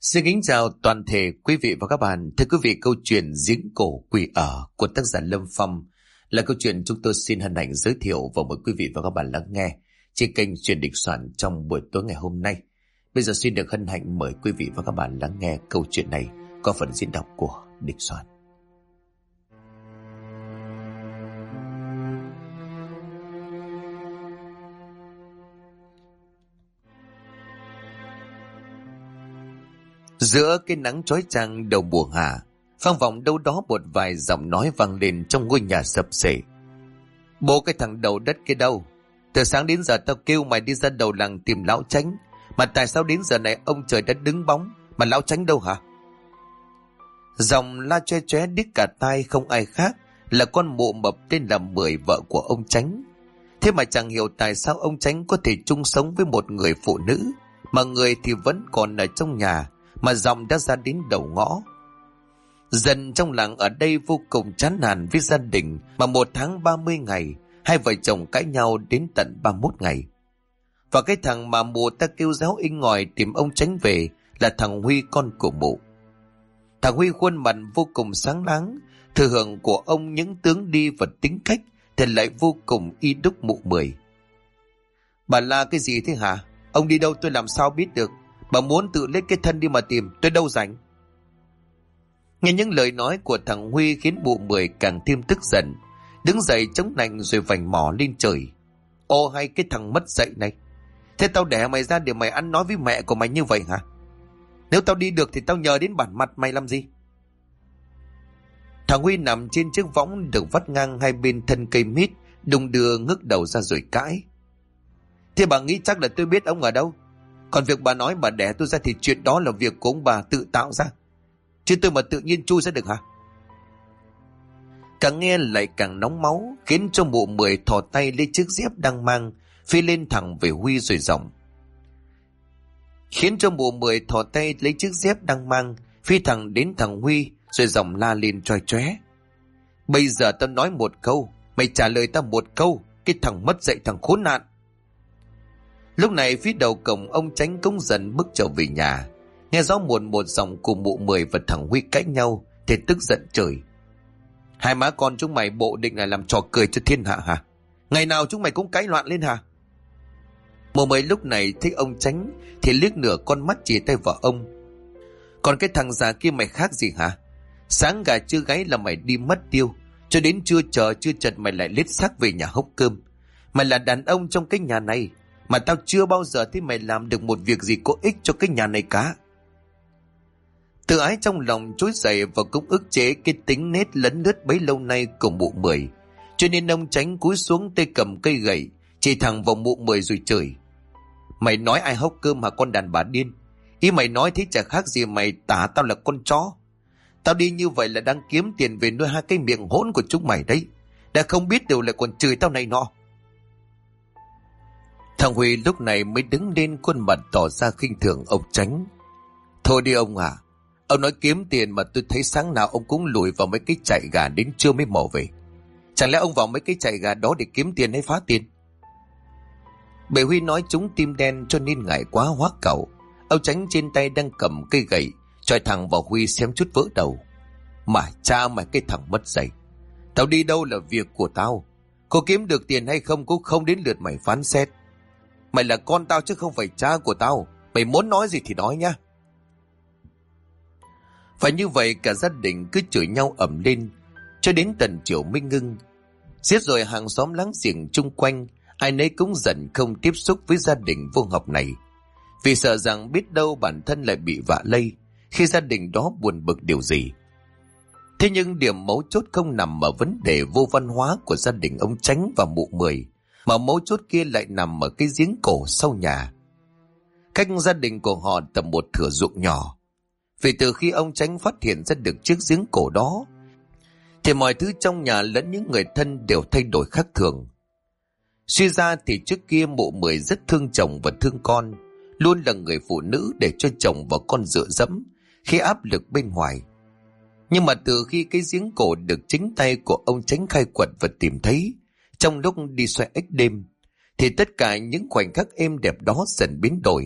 Xin kính chào toàn thể quý vị và các bạn. Thưa quý vị, câu chuyện Giếng Cổ Quỷ Ở của tác giả Lâm Phong là câu chuyện chúng tôi xin hân hạnh giới thiệu và mời quý vị và các bạn lắng nghe trên kênh Chuyện Đình Soạn trong buổi tối ngày hôm nay. Bây giờ xin được hân hạnh mời quý vị và các bạn lắng nghe câu chuyện này qua phần diễn đọc của Đình Soạn. Giữa cái nắng chói chang đầu mùa hạ, vang vọng đâu đó một vài giọng nói vang lên trong ngôi nhà sập xệ. Bố cái thằng đầu đất kia đâu? Từ sáng đến giờ tao kêu mày đi ra đầu làng tìm lão Chánh, mà tại sao đến giờ này ông trời đã đứng bóng, mà lão Chánh đâu hả? Giọng la choe choé đít cả tai không ai khác là con mụ mập tên là Mười, vợ của ông Chánh. Thế mà chẳng hiểu tại sao ông Chánh có thể chung sống với một người phụ nữ, mà người thì vẫn còn ở trong nhà, mà giọng đã ra đến đầu ngõ. Dân trong làng ở đây vô cùng chán nản với gia đình, mà 1 tháng 30 ngày, hai vợ chồng cãi nhau đến tận 31 ngày. Và cái thằng mà mụ ta kêu giáo inh ngòi tìm ông Chánh về là thằng Huy, con của mụ. Thằng Huy khuôn mặt vô cùng sáng láng, thừa hưởng của ông những tướng đi và tính cách thì lại vô cùng y đúc mụ Mười. Bà la cái gì thế hả? Ông đi đâu tôi làm sao biết được? Bà muốn tự lấy cái thân đi mà tìm, tôi đâu rảnh. Nghe những lời nói của thằng Huy khiến mụ Mười càng thêm tức giận, đứng dậy chống nạnh rồi vành mỏ lên trời. Ô hay cái thằng mất dạy này, thế tao đẻ mày ra để mày ăn nói với mẹ của mày như vậy hả? Nếu tao đi được thì tao nhờ đến bản mặt mày làm gì? Thằng Huy nằm trên chiếc võng được vắt ngang hai bên thân cây mít, đung đưa ngước đầu ra rồi cãi. Thế bà nghĩ chắc là tôi biết ông ở đâu? Còn việc bà nói bà đẻ tôi ra thì chuyện đó là việc của ông bà tự tạo ra, chứ tôi mà tự nhiên chui ra được hả? Càng nghe lại càng nóng máu, khiến cho mụ Mười thò tay lấy chiếc dép đang mang, phi lên thẳng về Huy rồi giọng. Phi thẳng đến thằng Huy rồi giọng la lên choe choé. Bây giờ tao nói một câu, mày trả lời tao một câu, cái thằng mất dạy, thằng khốn nạn. Lúc này phía đầu cổng ông Chánh cũng dần bước trở về nhà, nghe rõ một giọng của mụ Mười và thằng Huy cãi nhau thì tức giận chửi. Hai má con chúng mày bộ định là làm trò cười cho thiên hạ hả? Ngày nào chúng mày cũng cãi loạn lên hả? Mụ Mười lúc này thấy ông Chánh thì liếc nửa con mắt chỉ tay vào ông. Còn cái thằng già kia mày khác gì hả? Sáng gà chưa gáy là mày đi mất tiêu, cho đến trưa chật mày lại lết xác về nhà hốc cơm. Mày là đàn ông trong cái nhà này, mà tao chưa bao giờ thấy mày làm được một việc gì có ích cho cái nhà này cả. Tự ái trong lòng trỗi dậy và cũng ức chế cái tính nết lấn lướt bấy lâu nay của mụ Mười, cho nên ông Chánh cúi xuống tay cầm cây gậy chỉ thẳng vào mụ Mười rồi chửi. Mày nói ai hốc cơm hả con đàn bà điên? Ý mày nói thế chả khác gì mày tả tao là con chó. Tao đi như vậy là đang kiếm tiền về nuôi hai cái miệng hỗn của chúng mày đấy, đã không biết điều lại còn chửi tao này nọ. Thằng Huy lúc này mới đứng lên, khuôn mặt tỏ ra khinh thường ông Chánh. Thôi đi ông à, ông nói kiếm tiền mà tôi thấy sáng nào ông cũng lùi vào mấy cái chạy gà đến trưa mới mò về. Chẳng lẽ ông vào mấy cái chạy gà đó để kiếm tiền hay phá tiền? Bệ Huy nói trúng tim đen cho nên ngại quá hóa cẩu. Ông Chánh trên tay đang cầm cây gậy chọi thẳng vào Huy xem chút vỡ đầu. Mà cha mày cái thằng mất dạy, tao đi đâu là việc của tao, có kiếm được tiền hay không cũng không đến lượt mày phán xét. Mày là con tao chứ không phải cha của tao, mày muốn nói gì thì nói nhá. Phải như vậy cả gia đình cứ chửi nhau ầm lên cho đến tận chiều mới ngưng. Giết rồi hàng xóm láng giềng chung quanh ai nấy cũng dần không tiếp xúc với gia đình vô học này, vì sợ rằng biết đâu bản thân lại bị vạ lây khi gia đình đó buồn bực điều gì. Thế nhưng điểm mấu chốt không nằm ở vấn đề vô văn hóa của gia đình ông Chánh và mụ Mười, mà mấu chốt kia lại nằm ở cái giếng cổ sau nhà. Cách gia đình của họ tầm một thửa ruộng nhỏ. Vì từ khi ông Chánh phát hiện ra được chiếc giếng cổ đó thì mọi thứ trong nhà lẫn những người thân đều thay đổi khác thường. Suy ra thì trước kia mụ Mười rất thương chồng và thương con, luôn là người phụ nữ để cho chồng và con dựa dẫm khi áp lực bên ngoài. Nhưng mà từ khi cái giếng cổ được chính tay của ông Chánh khai quật và tìm thấy trong lúc đi xoay ếch đêm, thì tất cả những khoảnh khắc êm đẹp đó dần biến đổi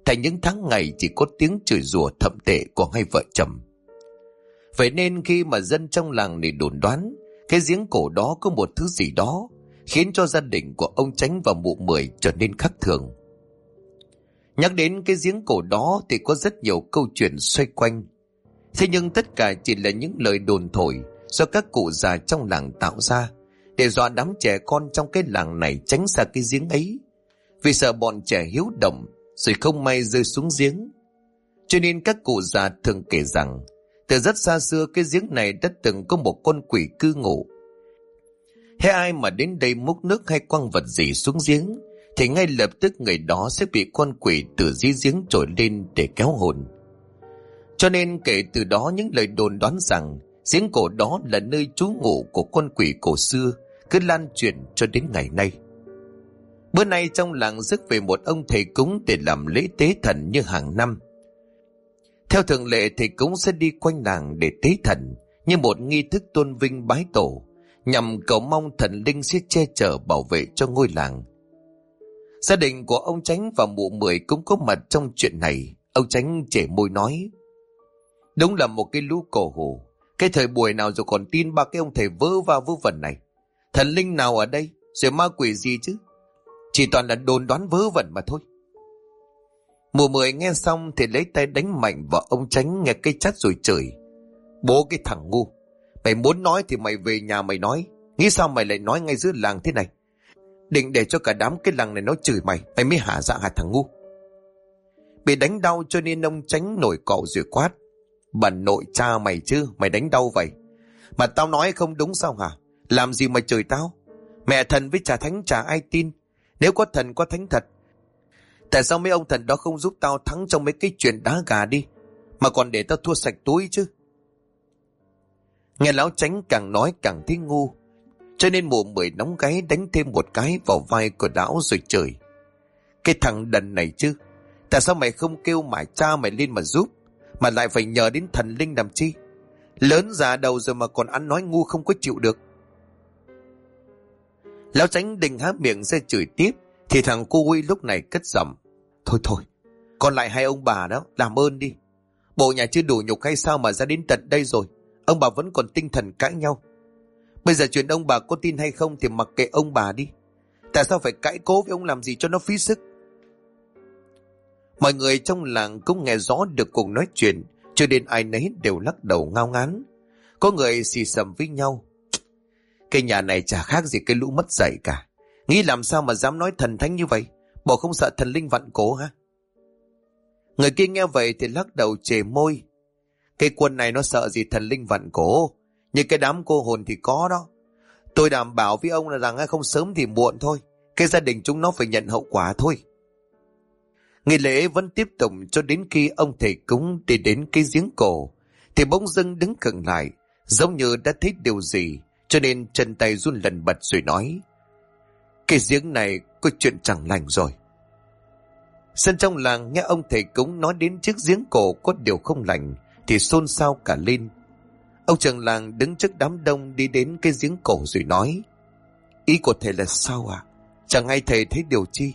thành những tháng ngày chỉ có tiếng chửi rủa thậm tệ của hai vợ chồng. Vậy nên khi mà dân trong làng này đồn đoán cái giếng cổ đó có một thứ gì đó khiến cho gia đình của ông Chánh và mụ Mười trở nên khác thường. Nhắc đến cái giếng cổ đó thì có rất nhiều câu chuyện xoay quanh. Thế nhưng tất cả chỉ là những lời đồn thổi do các cụ già trong làng tạo ra để dọa đám trẻ con trong cái làng này tránh xa cái giếng ấy, vì sợ bọn trẻ hiếu động rồi không may rơi xuống giếng. Cho nên các cụ già thường kể rằng từ rất xa xưa cái giếng này đã từng có một con quỷ cư ngụ. Thế ai mà đến đây múc nước hay quăng vật gì xuống giếng thì ngay lập tức người đó sẽ bị con quỷ từ dưới giếng trồi lên để kéo hồn. Cho nên kể từ đó những lời đồn đoán rằng giếng cổ đó là nơi trú ngụ của con quỷ cổ xưa cứ lan truyền cho đến ngày nay. Bữa nay trong làng rước về một ông thầy cúng để làm lễ tế thần như hàng năm. Theo thường lệ, thầy cúng sẽ đi quanh làng để tế thần như một nghi thức tôn vinh bái tổ, nhằm cầu mong thần linh sẽ che chở bảo vệ cho ngôi làng. Gia đình của ông Chánh và mụ Mười cũng có mặt trong chuyện này. Ông Chánh chẻ môi nói: đúng là một cái lũ cổ hủ. Cái thời buổi nào rồi còn tin ba cái ông thầy vớ va vớ vẩn này. Thần linh nào ở đây, rồi ma quỷ gì chứ? Chỉ toàn là đồn đoán vớ vẩn mà thôi. Mụ Mười nghe xong thì lấy tay đánh mạnh vào ông Chánh nghe cái chát rồi chửi: bố cái thằng ngu, mày muốn nói thì mày về nhà mày nói. Nghĩ sao mày lại nói ngay giữa làng thế này? Định để cho cả đám cái làng này nó chửi mày mới hả dạ hả thằng ngu. Bị đánh đau cho nên ông Chánh nổi cọ rồi quát: bà nội cha mày chứ, mày đánh đau vậy? Mà tao nói không đúng sao hả? Làm gì mà chửi tao? Mẹ thần với cha thánh chả ai tin. Nếu có thần có thánh thật, tại sao mấy ông thần đó không giúp tao thắng trong mấy cái chuyện đá gà đi, mà còn để tao thua sạch túi chứ? Nghe lão Chánh càng nói càng thấy ngu, cho nên mụ Mười nóng gáy đánh thêm một cái vào vai của lão rồi chửi: cái thằng đần này chứ, tại sao mày không kêu mải cha mày lên mà giúp, mà lại phải nhờ đến thần linh làm chi? Lớn già đầu rồi mà còn ăn nói ngu không có chịu được. Lão Chánh định há miệng ra chửi tiếp thì thằng cô Huy lúc này cất giọng: thôi thôi, còn lại hai ông bà đó làm ơn đi. Bộ nhà chưa đủ nhục hay sao mà ra đến tận đây rồi ông bà vẫn còn tinh thần cãi nhau? Bây giờ chuyện ông bà có tin hay không thì mặc kệ ông bà đi. Tại sao phải cãi cố với ông làm gì cho nó phí sức? Mọi người trong làng cũng nghe rõ được cuộc nói chuyện, cho nên ai nấy đều lắc đầu ngao ngán. Có người xì xầm với nhau: cái nhà này chả khác gì cái lũ mất dạy cả. Nghĩ làm sao mà dám nói thần thánh như vậy? Bộ không sợ thần linh vặn cổ hả? Người kia nghe vậy thì lắc đầu chề môi: cái quân này nó sợ gì thần linh vặn cổ? Nhưng cái đám cô hồn thì có đó. Tôi đảm bảo với ông là rằng không sớm thì muộn thôi, cái gia đình chúng nó phải nhận hậu quả thôi. Nghi lễ vẫn tiếp tục cho đến khi ông thầy cúng đi đến cái giếng cổ thì bỗng dưng đứng khựng lại, giống như đã thấy điều gì, cho nên chân tay run lần bật rồi nói: cái giếng này có chuyện chẳng lành rồi. Dân trong làng nghe ông thầy cúng nói đến chiếc giếng cổ có điều không lành thì xôn xao cả lên. Ông trưởng làng đứng trước đám đông đi đến cái giếng cổ rồi nói: ý của thầy là sao ạ? Chẳng hay thầy thấy điều chi?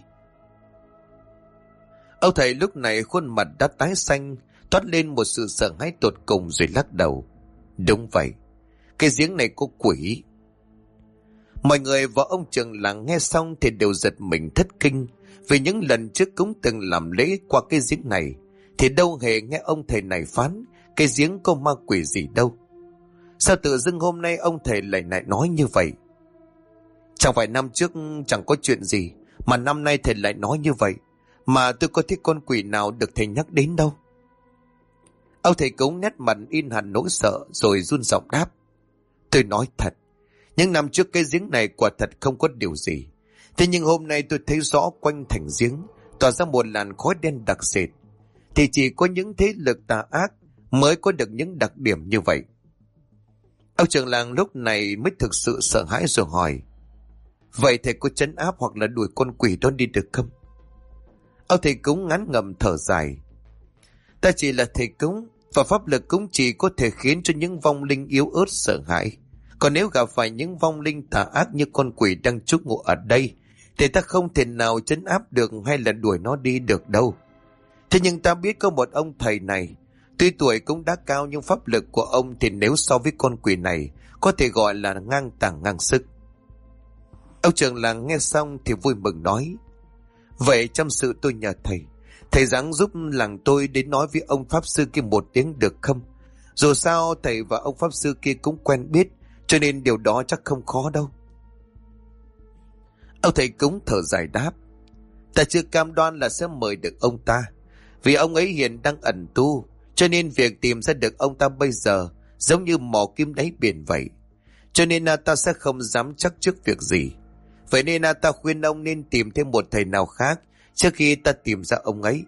Ông thầy lúc này khuôn mặt đã tái xanh, toát lên một sự sợ hãi tột cùng rồi lắc đầu: đúng vậy, cái giếng này có quỷ. Mọi người và ông trưởng làng nghe xong thì đều giật mình thất kinh, vì những lần trước cũng từng làm lễ qua cái giếng này thì đâu hề nghe ông thầy này phán cái giếng có ma quỷ gì đâu. Sao tự dưng hôm nay ông thầy lại nói như vậy? Chẳng phải năm trước chẳng có chuyện gì mà năm nay thầy lại nói như vậy, mà tôi có thấy con quỷ nào được thầy nhắc đến đâu. Ông thầy cúng nét mặt in hẳn nỗi sợ rồi run giọng đáp: tôi nói thật, những năm trước cái giếng này quả thật không có điều gì. Thế nhưng hôm nay tôi thấy rõ quanh thành giếng tỏa ra một làn khói đen đặc sệt, thì chỉ có những thế lực tà ác mới có được những đặc điểm như vậy. Ông trưởng làng lúc này mới thực sự sợ hãi rồi hỏi: vậy thầy có trấn áp hoặc là đuổi con quỷ đó đi được không? Ông thầy cúng ngán ngầm thở dài: ta chỉ là thầy cúng, và pháp lực cũng chỉ có thể khiến cho những vong linh yếu ớt sợ hãi. Còn nếu gặp phải những vong linh tà ác như con quỷ đang trú ngụ ở đây thì ta không thể nào trấn áp được hay là đuổi nó đi được đâu. Thế nhưng ta biết có một ông thầy này, tuy tuổi cũng đã cao nhưng pháp lực của ông thì nếu so với con quỷ này có thể gọi là ngang tàng ngang sức. Ông trưởng làng nghe xong thì vui mừng nói: Vậy trong sự tôi nhờ thầy dáng giúp làng tôi đến nói với ông pháp sư kia một tiếng được không? Dù sao thầy và ông pháp sư kia cũng quen biết, cho nên điều đó chắc không khó đâu. Ông thầy cúng thở dài đáp: Ta chưa cam đoan là sẽ mời được ông ta, vì ông ấy hiện đang ẩn tu, cho nên việc tìm ra được ông ta bây giờ giống như mò kim đáy biển vậy. Cho nên ta sẽ không dám chắc trước việc gì. Vậy nên ta khuyên ông nên tìm thêm một thầy nào khác trước khi ta tìm ra ông ấy.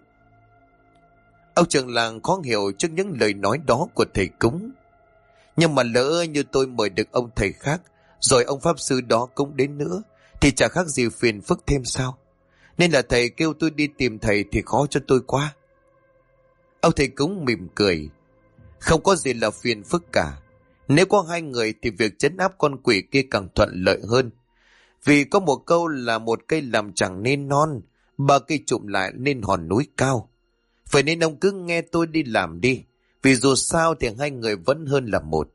Ông trưởng làng khó hiểu trước những lời nói đó của thầy cúng. Nhưng mà lỡ như tôi mời được ông thầy khác, rồi ông pháp sư đó cũng đến nữa, thì chả khác gì phiền phức thêm sao? Nên là thầy kêu tôi đi tìm thầy thì khó cho tôi quá. Ông thầy cúng mỉm cười: Không có gì là phiền phức cả. Nếu có hai người thì việc trấn áp con quỷ kia càng thuận lợi hơn. Vì có một câu là một cây làm chẳng nên non, ba cây chụm lại nên hòn núi cao. Vậy nên ông cứ nghe tôi đi làm đi, vì dù sao thì hai người vẫn hơn là một.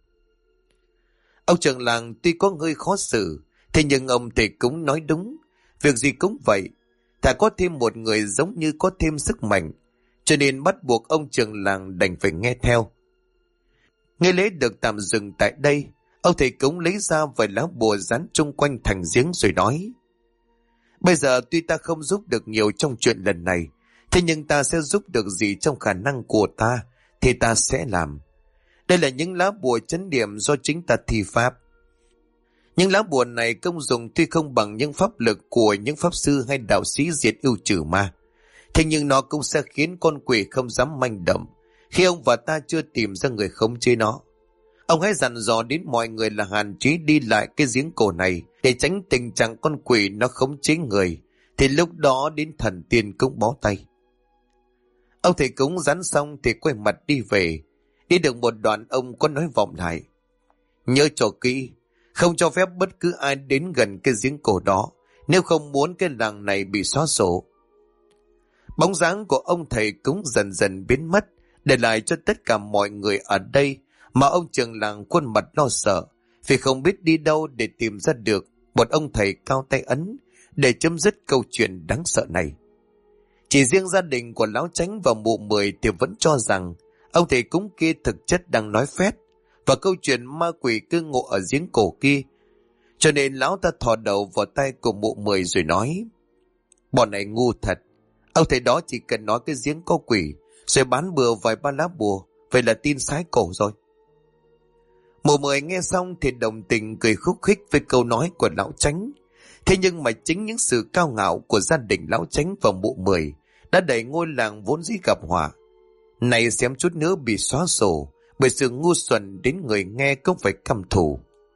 Ông trưởng làng tuy có hơi khó xử, thế nhưng ông thầy cũng nói đúng. Việc gì cũng vậy, thà có thêm một người giống như có thêm sức mạnh. Cho nên bắt buộc ông trưởng làng đành phải nghe theo. Nghi lễ được tạm dừng tại đây. Ông thầy cúng lấy ra vài lá bùa dán chung quanh thành giếng rồi nói: Bây giờ tuy ta không giúp được nhiều trong chuyện lần này, thế nhưng ta sẽ giúp được gì trong khả năng của ta thì ta sẽ làm. Đây là những lá bùa trấn niệm do chính ta thi pháp. Những lá bùa này công dụng tuy không bằng những pháp lực của những pháp sư hay đạo sĩ diệt ưu trừ ma, thế nhưng nó cũng sẽ khiến con quỷ không dám manh động khi ông và ta chưa tìm ra người khống chế nó. Ông hãy dặn dò đến mọi người là hạn chế đi lại cái giếng cổ này để tránh tình trạng con quỷ nó khống chế người, thì lúc đó đến thần tiên cũng bó tay. Ông thầy cúng dán xong thì quay mặt đi về. Đi được một đoạn ông có nói vọng lại: Nhớ cho kỹ, không cho phép bất cứ ai đến gần cái giếng cổ đó, nếu không muốn cái làng này bị xóa sổ. Bóng dáng của ông thầy cúng dần dần biến mất, để lại cho tất cả mọi người ở đây mà ông trưởng làng khuôn mặt lo sợ, vì không biết đi đâu để tìm ra được một ông thầy cao tay ấn để chấm dứt câu chuyện đáng sợ này. Chỉ riêng gia đình của Lão Chánh và Mụ Mười thì vẫn cho rằng ông thầy cúng kia thực chất đang nói phét, và câu chuyện ma quỷ cư ngụ ở giếng cổ kia. Cho nên lão ta thò đầu vào tay của Mụ Mười rồi nói: Bọn này ngu thật. Ông thầy đó chỉ cần nói cái giếng có quỷ rồi bán bừa vài ba lá bùa, vậy là tin sái cổ rồi. Mụ Mười nghe xong thì đồng tình cười khúc khích với câu nói của Lão Chánh. Thế nhưng mà chính những sự cao ngạo của gia đình Lão Chánh và Mụ Mười đã đẩy ngôi làng vốn dĩ gặp họa này xém chút nữa bị xóa sổ bởi sự ngu xuẩn đến người nghe cũng phải căm thù.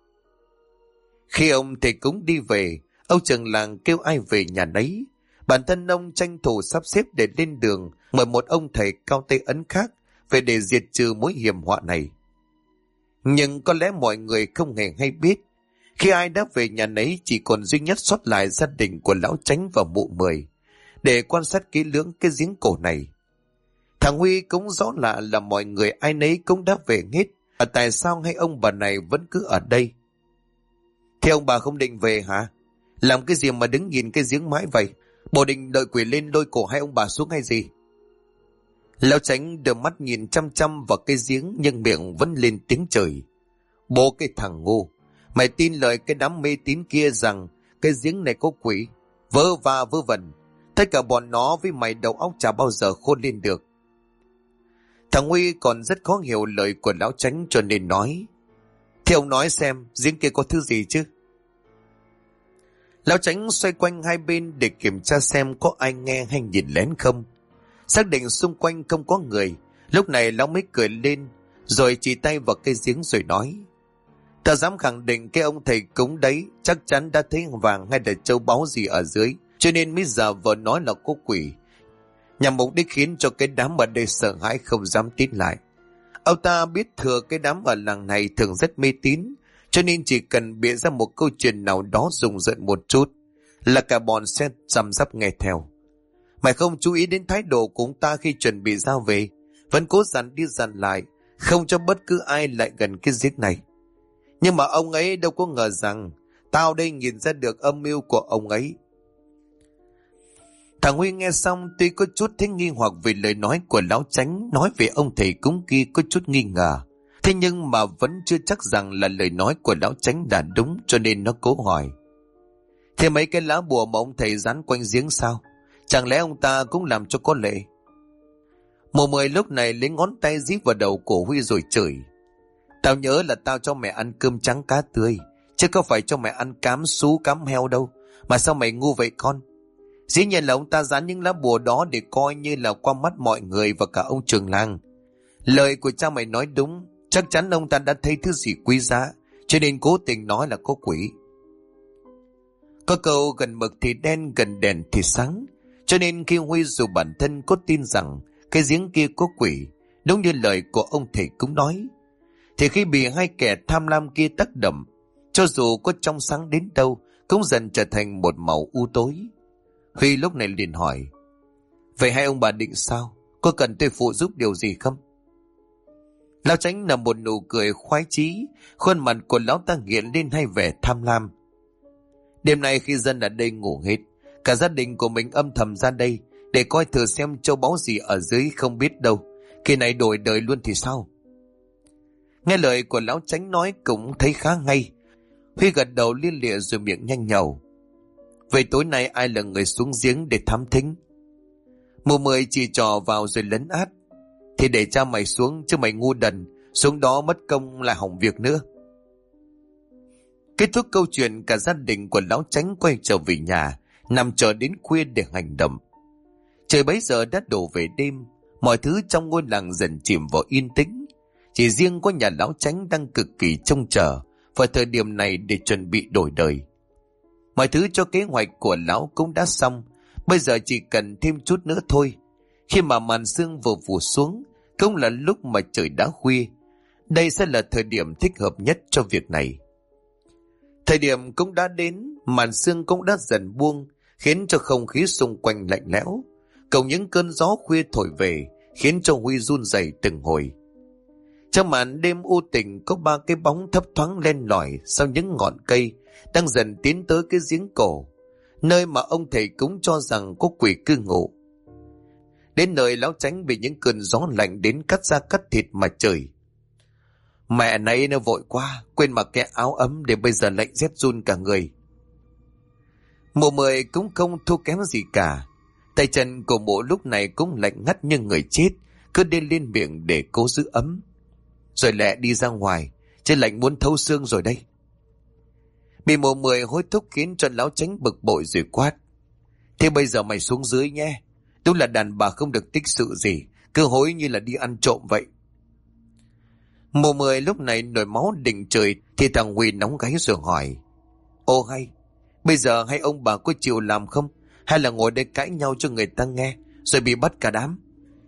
Khi ông thầy cúng đi về, ông trưởng làng kêu ai về nhà nấy. Bản thân ông tranh thủ sắp xếp để lên đường mời một ông thầy cao tay ấn khác về để diệt trừ mối hiểm họa này. Nhưng có lẽ mọi người không hề hay biết, khi ai đã về nhà nấy chỉ còn duy nhất sót lại gia đình của Lão Chánh và Mụ Mười để quan sát kỹ lưỡng cái giếng cổ này. Thằng Huy cũng rõ lạ là mọi người ai nấy cũng đã về hết, tại sao hai ông bà này vẫn cứ ở đây? Thế ông bà không định về hả? Làm cái gì mà đứng nhìn cái giếng mãi vậy? Bộ định đợi quỷ lên lôi cổ hai ông bà xuống hay gì? Lão Chánh đưa mắt nhìn chăm chăm vào cái giếng nhưng miệng vẫn lên tiếng chửi: Bố cái thằng ngu, mày tin lời cái đám mê tín kia rằng cái giếng này có quỷ? Vớ va vớ vẩn, tất cả bọn nó với mày đầu óc chả bao giờ khôn lên được. Thằng Huy còn rất khó hiểu lời của Lão Chánh cho nên nói: Thế ông nói xem giếng kia có thứ gì chứ? Lão Chánh xoay quanh hai bên để kiểm tra xem có ai nghe hay nhìn lén không. Xác định xung quanh không có người, lúc này lão mới cười lên rồi chỉ tay vào cây giếng rồi nói: Ta dám khẳng định cái ông thầy cúng đấy chắc chắn đã thấy vàng hay là châu báu gì ở dưới, cho nên mới giả vờ nói là có quỷ, nhằm mục đích khiến cho cái đám ở đây sợ hãi không dám tin lại. Ông ta biết thừa cái đám ở làng này thường rất mê tín, cho nên chỉ cần bịa ra một câu chuyện nào đó rùng rợn một chút là cả bọn sẽ răm rắp nghe theo. Mày không chú ý đến thái độ của ông ta khi chuẩn bị ra về, vẫn cố dặn đi dặn lại, không cho bất cứ ai lại gần cái giếng này. Nhưng mà ông ấy đâu có ngờ rằng tao đây nhìn ra được âm mưu của ông ấy. Thằng Huy nghe xong tuy có chút thấy nghi hoặc vì lời nói của lão chánh nói về ông thầy cúng kia có chút nghi ngờ. Thế nhưng mà vẫn chưa chắc rằng là lời nói của lão chánh đã đúng, cho nên nó cố hỏi. Thế mấy cái lá bùa mà ông thầy dán quanh giếng sao? Chẳng lẽ ông ta cũng làm cho có lệ? Mùa 10 lúc này lấy ngón tay dí vào đầu của Huy rồi chửi. Tao nhớ là tao cho mẹ ăn cơm trắng cá tươi, chứ không phải cho mẹ ăn cám sú cám heo đâu. Mà sao mày ngu vậy con? Dĩ nhiên là ông ta dán những lá bùa đó để coi như là qua mắt mọi người và cả ông trường làng. Lời của cha mày nói đúng, chắc chắn ông ta đã thấy thứ gì quý giá, cho nên cố tình nói là có quỷ. Có câu gần mực thì đen, gần đèn thì sáng, cho nên khi Huy dù bản thân có tin rằng cái giếng kia có quỷ, đúng như lời của ông thầy cúng nói, thì khi bị hai kẻ tham lam kia tác động, cho dù có trong sáng đến đâu cũng dần trở thành một màu u tối. Huy lúc này liền hỏi, vậy hai ông bà định sao? Có cần tôi phụ giúp điều gì không? Lão Chánh nở một nụ cười khoái chí, khuôn mặt của lão ta hiện lên hai vẻ tham lam. Đêm nay khi dân ở đây ngủ hết, cả gia đình của mình âm thầm ra đây để coi thử xem châu báu gì ở dưới không biết đâu, khi này đổi đời luôn thì sao? Nghe lời của lão Chánh nói cũng thấy khá ngay. Huy gật đầu liên lịa rồi miệng nhanh nhầu. Vậy tối nay ai là người xuống giếng để thám thính? Mùa 10 chỉ trò vào rồi lấn át. Thì để cha mày xuống, chứ mày ngu đần, xuống đó mất công lại hỏng việc nữa. Kết thúc câu chuyện, cả gia đình của lão Chánh quay trở về nhà, nằm chờ đến khuya để hành động. Trời bấy giờ đã đổ về đêm, mọi thứ trong ngôi làng dần chìm vào yên tĩnh. Chỉ riêng có nhà lão Chánh đang cực kỳ trông chờ vào thời điểm này để chuẩn bị đổi đời. Mọi thứ cho kế hoạch của lão cũng đã xong, bây giờ chỉ cần thêm chút nữa thôi. Khi mà màn sương vừa phủ xuống, cũng là lúc mà trời đã khuya. Đây sẽ là thời điểm thích hợp nhất cho việc này. Thời điểm cũng đã đến, màn sương cũng đã dần buông, khiến cho không khí xung quanh lạnh lẽo. Cộng những cơn gió khuya thổi về, khiến cho Huy run rẩy từng hồi. Trong màn đêm u tình có ba cái bóng thấp thoáng len lỏi sau những ngọn cây, đang dần tiến tới cái giếng cổ, nơi mà ông thầy cúng cho rằng có quỷ cư ngụ. Đến nơi lão Chánh bị những cơn gió lạnh đến cắt da cắt thịt mà chửi. Mẹ nãy nó vội quá, quên mặc cái áo ấm để bây giờ lạnh rét run cả người. Mùa 10 cũng không thua kém gì cả. Tay chân của mụ lúc này cũng lạnh ngắt như người chết, cứ đi lên miệng để cố giữ ấm. Rồi lẹ đi ra ngoài, chứ lạnh muốn thấu xương rồi đây. Bị mùa 10 hối thúc khiến cho lão Chánh bực bội rồi quát. Thế bây giờ mày xuống dưới nhé. Đúng là đàn bà không được tích sự gì, cứ hối như là đi ăn trộm vậy. Mùa 10 lúc này nổi máu đỉnh trời thì thằng Huy nóng gáy rồi hỏi. Ô hay, bây giờ hai ông bà có chịu làm không? Hay là ngồi đây cãi nhau cho người ta nghe, rồi bị bắt cả đám?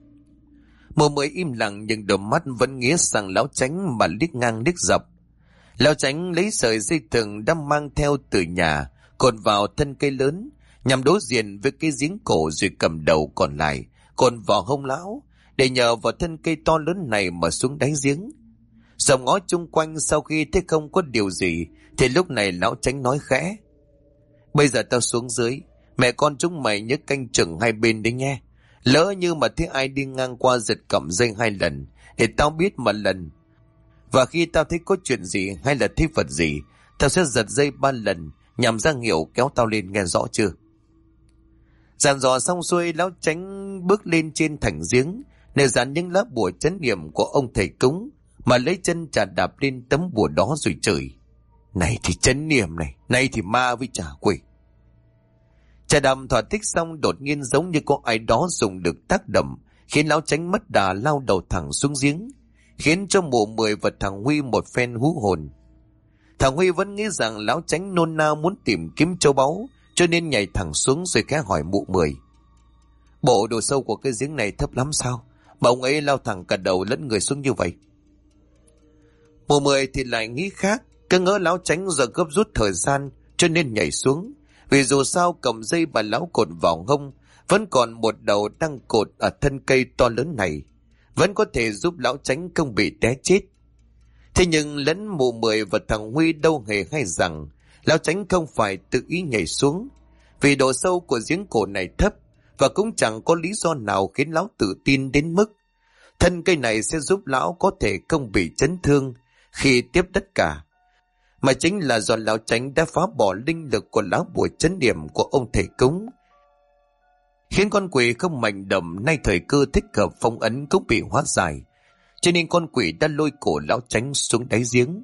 Mùa 10 im lặng nhưng đôi mắt vẫn nghía sang lão Chánh mà liếc ngang liếc dọc. Lão Chánh lấy sợi dây thừng đang mang theo từ nhà, cột vào thân cây lớn, nhằm đối diện với cái giếng cổ rồi cầm đầu còn lại, cột vào hông lão, để nhờ vào thân cây to lớn này mà xuống đáy giếng. Dòng ngó chung quanh sau khi thấy không có điều gì, thì lúc này lão Chánh nói khẽ. Bây giờ tao xuống dưới, mẹ con chúng mày nhớ canh chừng hai bên đấy nghe. Lỡ như mà thấy ai đi ngang qua giật cọng dây 2 lần, để tao biết mà lần. Và khi tao thấy có chuyện gì hay là thấy vật gì, tao sẽ giật dây 3 lần, nhằm ra hiệu kéo tao lên, nghe rõ chưa? Dàn dò xong xuôi, lão Chánh bước lên trên thành giếng, nơi dán những lá bùa trấn niệm của ông thầy cúng, mà lấy chân chà đạp lên tấm bùa đó rồi chửi. Này thì trấn niệm này, này thì ma với chả quỷ. Chà đạp thỏa thích xong, đột nhiên giống như có ai đó dùng được tác động, khiến lão Chánh mất đà lao đầu thẳng xuống giếng, khiến cho mùa 10 và thằng Huy một phen hú hồn. Thằng Huy vẫn nghĩ rằng lão Chánh nôn nao muốn tìm kiếm châu báu, cho nên nhảy thẳng xuống rồi khẽ hỏi mụ 10. Bộ độ sâu của cái giếng này thấp lắm sao, mà ông ấy lao thẳng cả đầu lẫn người xuống như vậy? Mùa 10 thì lại nghĩ khác, cứ ngỡ lão Chánh giờ gấp rút thời gian cho nên nhảy xuống, vì dù sao cầm dây bà lão cột vào hông Vẫn còn một đầu đang cột ở thân cây to lớn này, vẫn có thể giúp lão Chánh không bị té chết. Thế nhưng lẫn mụ Mười và thằng Huy đâu hề hay rằng lão Chánh không phải tự ý nhảy xuống, vì độ sâu của giếng cổ này thấp, và cũng chẳng có lý do nào khiến lão tự tin đến mức thân cây này sẽ giúp lão có thể không bị chấn thương khi tiếp đất cả, mà chính là do lão Chánh đã phá bỏ linh lực của lá bùa chấn điểm của ông thầy cúng, khiến con quỷ không mạnh động. Nay thời cơ thích hợp phong ấn cũng bị hóa giải, cho nên con quỷ đã lôi cổ lão Chánh xuống đáy giếng.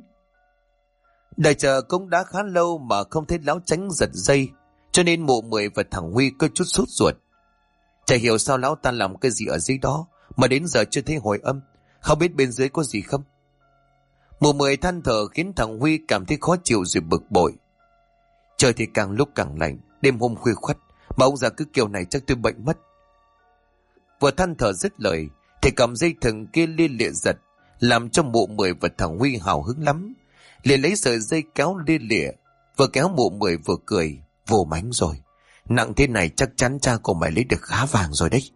Đợi chờ cũng đã khá lâu mà không thấy lão Chánh giật dây, cho nên mụ Mười và thằng Huy có chút sốt ruột. Chả hiểu sao lão ta làm cái gì ở dưới đó mà đến giờ chưa thấy hồi âm, không biết bên dưới có gì không. Mụ Mười than thở khiến thằng Huy cảm thấy khó chịu rồi bực bội. Trời thì càng lúc càng lạnh, đêm hôm khuya khoắt mà ông già cứ kiểu này chắc tôi bệnh mất. Vừa than thở dứt lời thì cầm dây thừng kia liên lịa giật, làm cho mụ Mười và thằng Huy hào hứng lắm, liền lấy sợi dây kéo liên lịa. Vừa kéo mụ Mười vừa cười, vô mánh rồi, nặng thế này chắc chắn cha của mày lấy được khá vàng rồi đấy.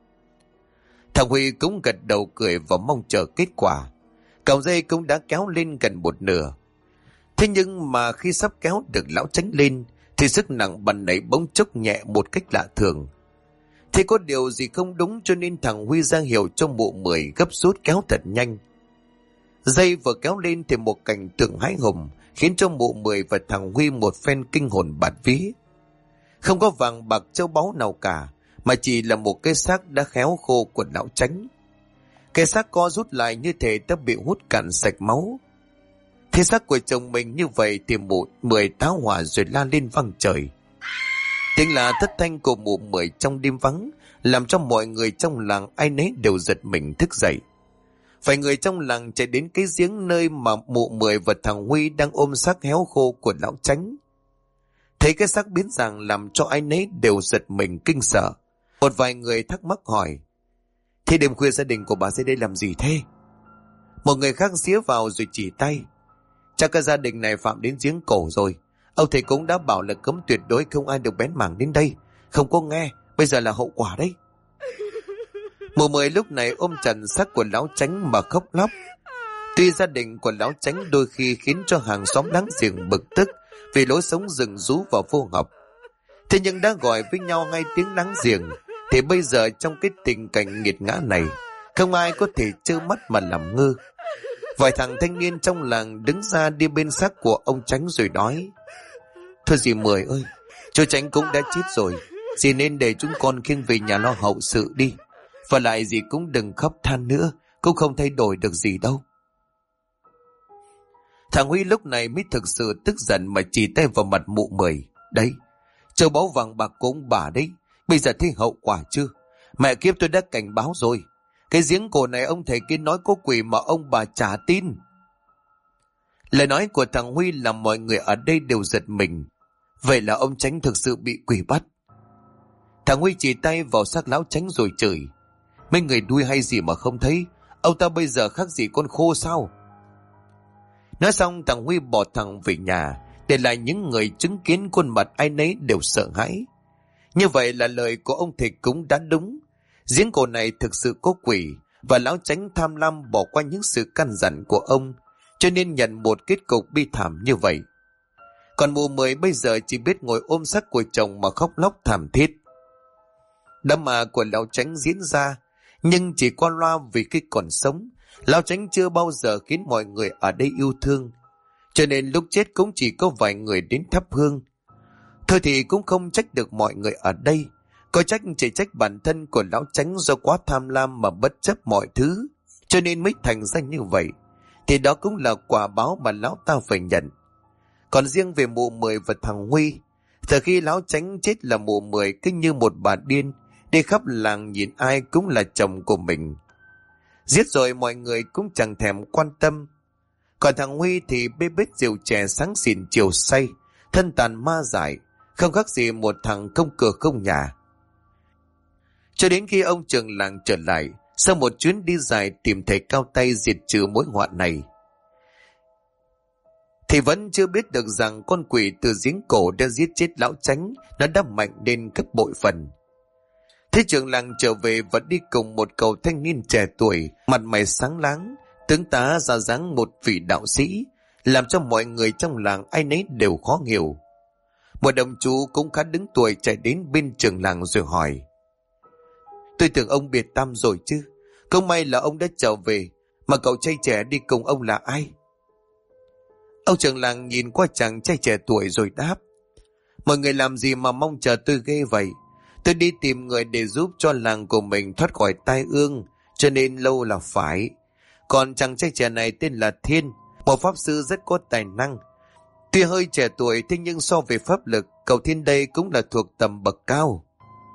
Thằng Huy cũng gật đầu cười và mong chờ kết quả. Còng dây cũng đã kéo lên gần một nửa. Thế nhưng mà khi sắp kéo được lão Chánh lên thì sức nặng bàn nãy bỗng chốc nhẹ một cách lạ thường. Thế có điều gì không đúng, cho nên thằng Huy ra hiệu cho mụ Mười gấp rút kéo thật nhanh. Dây vừa kéo lên thì một cảnh tượng hãi hùng khiến cho mụ Mười và thằng Huy một phen kinh hồn bạt vía. Không có vàng bạc châu báu nào cả, mà chỉ là một cái xác đã khéo khô của lão Chánh. Cái xác co rút lại như thể đã bị hút cạn sạch máu. Thế xác của chồng mình như vậy thì mụ Mười táo hỏa rồi la lên vang trời. Tiếng là thất thanh của mụ Mười trong đêm vắng làm cho mọi người trong làng ai nấy đều giật mình thức dậy. Vài người trong làng chạy đến cái giếng nơi mà mụ Mười và thằng Huy đang ôm xác héo khô của lão Chánh. Thấy cái xác biến dạng làm cho ai nấy đều giật mình kinh sợ. Một vài người thắc mắc hỏi: thế đêm khuya gia đình của bà ra đây làm gì thế? Một người khác xía vào rồi chỉ tay: chắc cái gia đình này phạm đến giếng cổ rồi. Ông thầy cũng đã bảo là cấm tuyệt đối không ai được bén mảng đến đây, không có nghe, bây giờ là hậu quả đấy. Mụ Mười lúc này ôm chặt xác của lão Chánh mà khóc lóc. Tuy gia đình của lão Chánh đôi khi khiến cho hàng xóm láng giềng bực tức vì lối sống rừng rú và vô học, thế nhưng đã gọi với nhau ngay tiếng láng giềng thì bây giờ trong cái tình cảnh nghiệt ngã này, không ai có thể trơ mắt mà làm ngơ. Vài thằng thanh niên trong làng đứng ra đi bên xác của ông Chánh rồi nói: thôi dì Mười ơi, chú Chánh cũng đã chết rồi, dì nên để chúng con khiêng về nhà lo hậu sự đi. Và lại dì cũng đừng khóc than nữa, cũng không thay đổi được gì đâu. Thằng Huy lúc này mới thực sự tức giận mà chỉ tay vào mặt mụ Mười: đấy, châu báu vàng bạc của ông bà đấy, bây giờ thấy hậu quả chưa? Mẹ kiếp, tôi đã cảnh báo rồi, cái giếng cổ này ông thầy kia nói có quỷ mà ông bà chả tin. Lời nói của thằng Huy làm mọi người ở đây đều giật mình. Vậy là ông Chánh thực sự bị quỷ bắt. Thằng Huy chỉ tay vào xác lão Chánh rồi chửi: mấy người đuôi hay gì mà không thấy, ông ta bây giờ khác gì con khô sao? Nói xong thằng Huy bỏ thẳng về nhà, để lại những người chứng kiến khuôn mặt ai nấy đều sợ hãi. Như vậy là lời của ông thầy cúng đã đúng. Giếng cổ này thực sự có quỷ, và lão Chánh tham lam bỏ qua những sự căn dặn của ông, cho nên nhận một kết cục bi thảm như vậy. Còn mụ Mười bây giờ chỉ biết ngồi ôm xác của chồng mà khóc lóc thảm thiết. Đám ma của lão Chánh diễn ra, nhưng chỉ qua loa, vì khi còn sống, lão Chánh chưa bao giờ khiến mọi người ở đây yêu thương, cho nên lúc chết cũng chỉ có vài người đến thắp hương. Thôi thì cũng không trách được mọi người ở đây, có trách chỉ trách bản thân của lão Chánh do quá tham lam mà bất chấp mọi thứ, cho nên mới thành ra như vậy. Thì đó cũng là quả báo mà lão ta phải nhận. Còn riêng về mụ Mười và thằng Huy, từ khi lão Chánh chết là mụ Mười cứ như một bà điên, đi khắp làng nhìn ai cũng là chồng của mình. Giết rồi mọi người cũng chẳng thèm quan tâm. Còn thằng Huy thì bê bết rượu chè sáng xỉn chiều say, thân tàn ma dại, không khác gì một thằng không cửa không nhà. Cho đến khi ông trưởng làng trở lại, sau một chuyến đi dài tìm thầy cao tay diệt trừ mối họa này, thì vẫn chưa biết được rằng con quỷ từ giếng cổ đã giết chết lão Chánh, nó đã mạnh đến gấp bội phần. Thế trưởng làng trở về và đi cùng một cậu thanh niên trẻ tuổi, mặt mày sáng láng, tướng tá ra dáng một vị đạo sĩ, làm cho mọi người trong làng ai nấy đều khó hiểu. Một ông chú cũng khá đứng tuổi chạy đến bên trưởng làng rồi hỏi: tôi tưởng ông biệt tâm rồi chứ, không may là ông đã trở về, mà cậu trai trẻ đi cùng ông là ai? Ông trưởng làng nhìn qua chàng trai trẻ tuổi rồi đáp: mọi người làm gì mà mong chờ tôi ghê vậy? Tôi đi tìm người để giúp cho làng của mình thoát khỏi tai ương, cho nên lâu là phải. Còn chàng trai trẻ này tên là Thiên, một pháp sư rất có tài năng. Tuy hơi trẻ tuổi, thế nhưng so về pháp lực, cậu Thiên đây cũng là thuộc tầm bậc cao.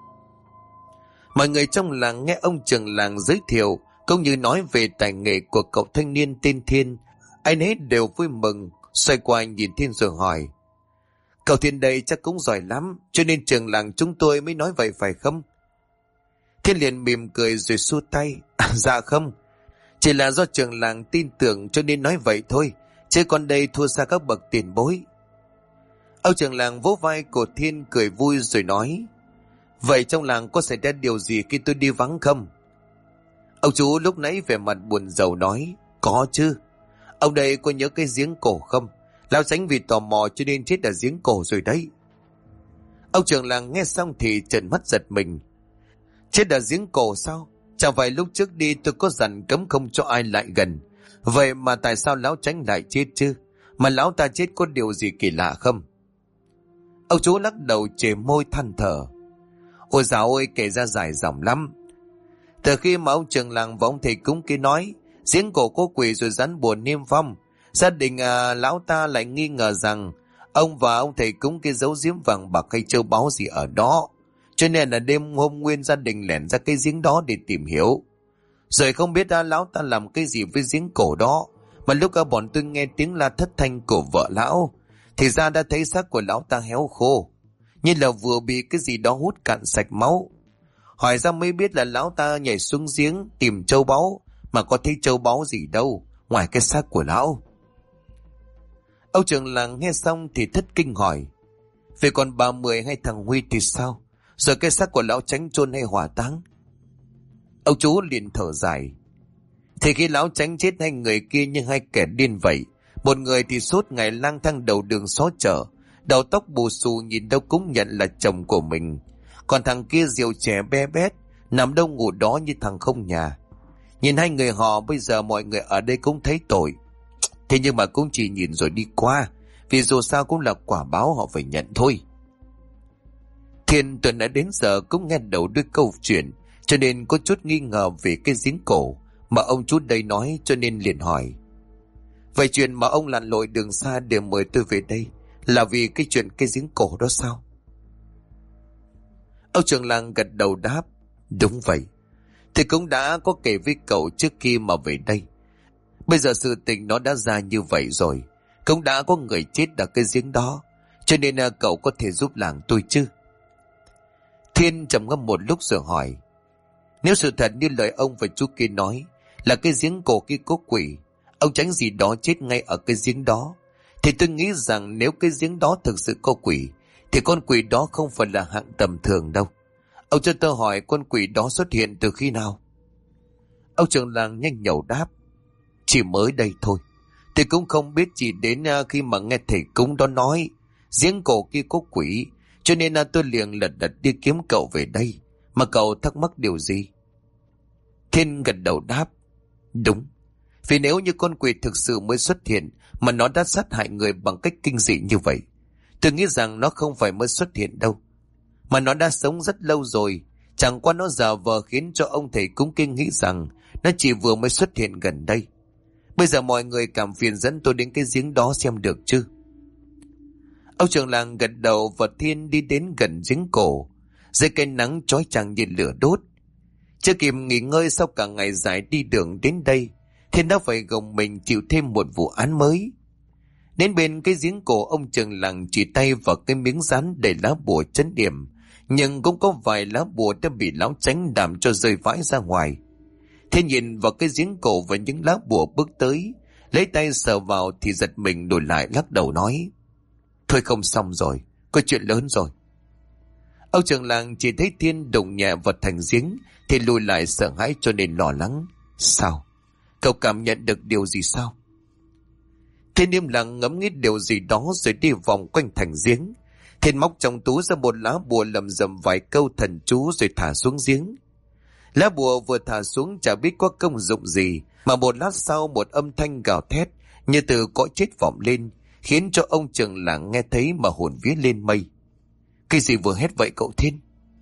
Mọi người trong làng nghe ông trưởng làng giới thiệu, cũng như nói về tài nghệ của cậu thanh niên tên Thiên, ai nấy đều vui mừng, xoay qua nhìn Thiên rồi hỏi: cậu Thiên đây chắc cũng giỏi lắm, cho nên trưởng làng chúng tôi mới nói vậy phải không? Thiên liền mỉm cười rồi xua tay: dạ không, chỉ là do trưởng làng tin tưởng cho nên nói vậy thôi, chứ con đây thua xa các bậc tiền bối. Ông trưởng làng vỗ vai của Thiên cười vui rồi nói: vậy trong làng có xảy ra điều gì khi tôi đi vắng không? Ông chú lúc nãy vẻ mặt buồn rầu nói: có chứ. Ông đây có nhớ cái giếng cổ không? Lão Chánh vì tò mò cho nên chết ở giếng cổ rồi đấy. Ông trưởng làng nghe xong thì trợn mắt giật mình: chết ở giếng cổ sao? Chẳng phải lúc trước đi tôi có dặn cấm không cho ai lại gần, vậy mà tại sao lão Chánh lại chết chứ? Mà lão ta chết có điều gì kỳ lạ không? Ông chú lắc đầu chề môi than thở: ôi dạo ơi, kể ra dài dòng lắm. Từ khi mà ông trưởng làng và ông thầy cúng kia nói giếng cổ có quỷ rồi rắn bùa niêm phong, gia đình lão ta lại nghi ngờ rằng ông và ông thầy cúng kia giấu giếm vàng bạc hay châu báu gì ở đó, cho nên là đêm hôm nguyên gia đình lẻn ra cái giếng đó để tìm hiểu. Rồi không biết lão ta làm cái gì với giếng cổ đó, mà lúc bọn tôi nghe tiếng la thất thanh của vợ lão, thì ra đã thấy xác của lão ta héo khô, như là vừa bị cái gì đó hút cạn sạch máu. Hỏi ra mới biết là lão ta nhảy xuống giếng tìm châu báu, mà có thấy châu báu gì đâu ngoài cái xác của lão. Ông trưởng làng nghe xong thì thất kinh hỏi: vậy còn bà Mười hay thằng Huy thì sao? Rồi cái xác của lão Chánh chôn hay hỏa táng? Ông chú liền thở dài: thì khi lão Chánh chết hai người kia như hai kẻ điên vậy. Một người thì suốt ngày lang thang đầu đường xó chợ, đầu tóc bù xù nhìn đâu cũng nhận là chồng của mình. Còn thằng kia rượu trẻ be bét, nằm đâu ngủ đó như thằng không nhà. Nhìn hai người họ bây giờ mọi người ở đây cũng thấy tội. Thế nhưng mà cũng chỉ nhìn rồi đi qua, vì dù sao cũng là quả báo họ phải nhận thôi. Thiên Tuấn đã đến giờ cũng nghe đầu đuôi câu chuyện, cho nên có chút nghi ngờ về cái giếng cổ mà ông chú đây nói, cho nên liền hỏi: vậy chuyện mà ông lặn lội đường xa để mời tôi về đây là vì cái chuyện cái giếng cổ đó sao? Ông trưởng làng gật đầu đáp: đúng vậy. Thì cũng đã có kể với cậu trước khi mà về đây. Bây giờ sự tình nó đã ra như vậy rồi, cũng đã có người chết ở cái giếng đó, cho nên cậu có thể giúp làng tôi chứ? Thiên trầm ngâm một lúc rồi hỏi: nếu sự thật như lời ông và chú kia nói là cái giếng cổ kia có quỷ, ông Chánh gì đó chết ngay ở cái giếng đó, thì tôi nghĩ rằng nếu cái giếng đó thực sự có quỷ, thì con quỷ đó không phải là hạng tầm thường đâu. Ông cho tôi hỏi con quỷ đó xuất hiện từ khi nào? Ông trưởng làng nhanh nhẩu đáp: chỉ mới đây thôi. Tôi cũng không biết, chỉ đến khi mà nghe thầy cúng đó nói giếng cổ kia có quỷ, cho nên tôi liền lật đật đi kiếm cậu về đây. Mà cậu thắc mắc điều gì? Thiên gật đầu đáp: đúng. Vì nếu như con quỷ thực sự mới xuất hiện mà nó đã sát hại người bằng cách kinh dị như vậy, tôi nghĩ rằng nó không phải mới xuất hiện đâu, mà nó đã sống rất lâu rồi. Chẳng qua nó giả vờ khiến cho ông thầy cúng kinh nghĩ rằng nó chỉ vừa mới xuất hiện gần đây. Bây giờ mọi người cảm phiền dẫn tôi đến cái giếng đó xem được chứ? Ông trưởng làng gật đầu và Thiên đi đến gần giếng cổ. Dưới cây nắng chói chang như lửa đốt, chưa kịp nghỉ ngơi sau cả ngày dài đi đường đến đây, Thiên đã phải gồng mình chịu thêm một vụ án mới. Đến bên cái giếng cổ, ông trưởng làng chỉ tay vào cái miếng dán đầy lá bùa trấn điểm, nhưng cũng có vài lá bùa đã bị lão Chánh làm cho rơi vãi ra ngoài. Thiên nhìn vào cái giếng cổ và những lá bùa bước tới, lấy tay sờ vào thì giật mình đổi lại lắc đầu nói: thôi không xong rồi, có chuyện lớn rồi. Ông trưởng làng chỉ thấy Thiên đụng nhẹ vào thành giếng thì lùi lại sợ hãi cho nên lo lắng. Sao? Cậu cảm nhận được điều gì sao? Thiên im lặng ngẫm nghĩ điều gì đó rồi đi vòng quanh thành giếng. Thiên móc trong túi ra một lá bùa lầm rầm vài câu thần chú rồi thả xuống giếng. Lá bùa vừa thả xuống chả biết có công dụng gì, mà một lát sau một âm thanh gào thét như từ cõi chết vọng lên, khiến cho ông trưởng làng nghe thấy mà hồn vía lên mây. Cái gì vừa hét vậy cậu Thiên?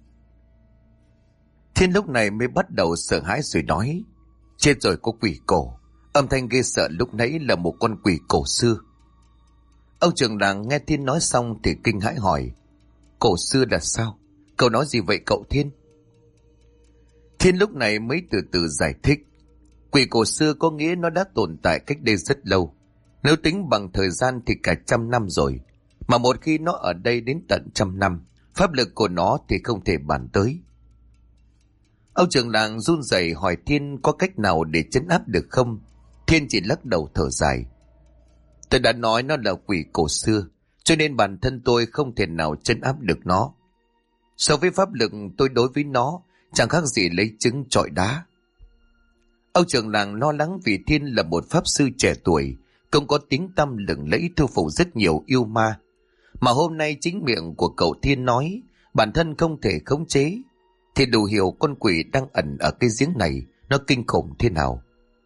Thiên lúc này mới bắt đầu sợ hãi rồi nói: Chết rồi, có quỷ cổ. Âm thanh ghê sợ lúc nãy là một con quỷ cổ xưa. Ông trưởng làng nghe Thiên nói xong thì kinh hãi hỏi: Cổ xưa là sao? Cậu nói gì vậy cậu Thiên? Thiên lúc này mới từ từ giải thích: Quỷ cổ xưa có nghĩa nó đã tồn tại cách đây rất lâu. Nếu tính bằng thời gian thì cả 100 năm rồi. Mà một khi nó ở đây đến tận 100 năm, pháp lực của nó thì không thể bàn tới. Ông trưởng làng run rẩy hỏi Thiên có cách nào để trấn áp được không? Thiên chỉ lắc đầu thở dài: Tôi đã nói nó là quỷ cổ xưa, cho nên bản thân tôi không thể nào trấn áp được nó. So với pháp lực tôi đối với nó chẳng khác gì lấy trứng chọi đá. Ông trưởng làng lo lắng vì Thiên là một pháp sư trẻ tuổi, cũng có tiếng tăm lừng lẫy thu phục rất nhiều yêu ma. Mà hôm nay chính miệng của cậu Thiên nói bản thân không thể khống chế, thì đủ hiểu con quỷ đang ẩn ở cái giếng này nó kinh khủng thế nào.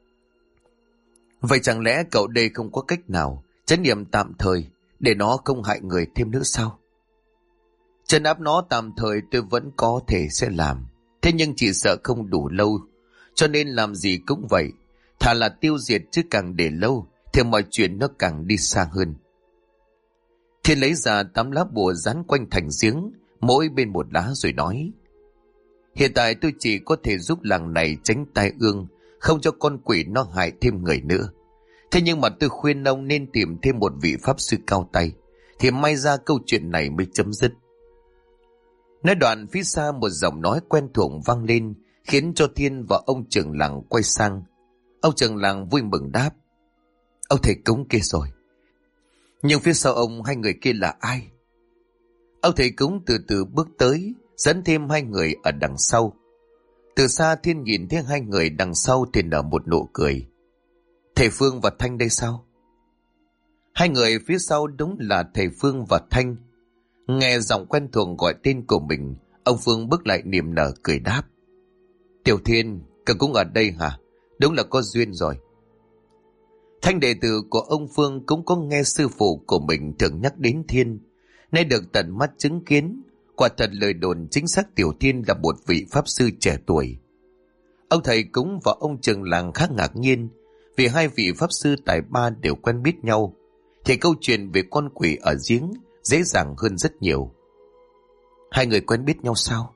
Vậy chẳng lẽ cậu đây không có cách nào trấn niệm tạm thời để nó không hại người thêm nữa sao? Trấn áp nó tạm thời tôi vẫn có thể sẽ làm, thế nhưng chỉ sợ không đủ lâu, cho nên làm gì cũng vậy. Thà là tiêu diệt chứ càng để lâu thì mọi chuyện nó càng đi xa hơn. Thiên lấy ra 8 lá bùa dán quanh thành giếng, mỗi bên một lá rồi nói: Hiện tại tôi chỉ có thể giúp làng này tránh tai ương, không cho con quỷ nó hại thêm người nữa. Thế nhưng mà tôi khuyên ông nên tìm thêm một vị pháp sư cao tay, thì may ra câu chuyện này mới chấm dứt. Nói đoạn phía xa một giọng nói quen thuộc vang lên, khiến cho Thiên và ông trưởng làng quay sang. Ông trưởng làng vui mừng đáp: Ông thầy cúng kia rồi. Nhưng phía sau ông hai người kia là ai? Ông thầy cúng từ từ bước tới, dẫn thêm hai người ở đằng sau. Từ xa Thiên nhìn thấy hai người đằng sau thì nở một nụ cười. Thầy Phương và Thanh đây sao? Hai người phía sau đúng là thầy Phương và Thanh. Nghe giọng quen thuộc gọi tên của mình, ông Phương bước lại niềm nở cười đáp: Tiểu Thiên, cậu cũng ở đây hả? Đúng là có duyên rồi. Thanh đệ tử của ông Phương cũng có nghe sư phụ của mình thường nhắc đến Thiên, nay được tận mắt chứng kiến, quả thật lời đồn chính xác Tiểu Thiên là một vị pháp sư trẻ tuổi. Ông thầy cúng và ông trưởng làng khá ngạc nhiên, vì hai vị pháp sư tài ba đều quen biết nhau, thì câu chuyện về con quỷ ở giếng dễ dàng hơn rất nhiều. Hai người quen biết nhau sao?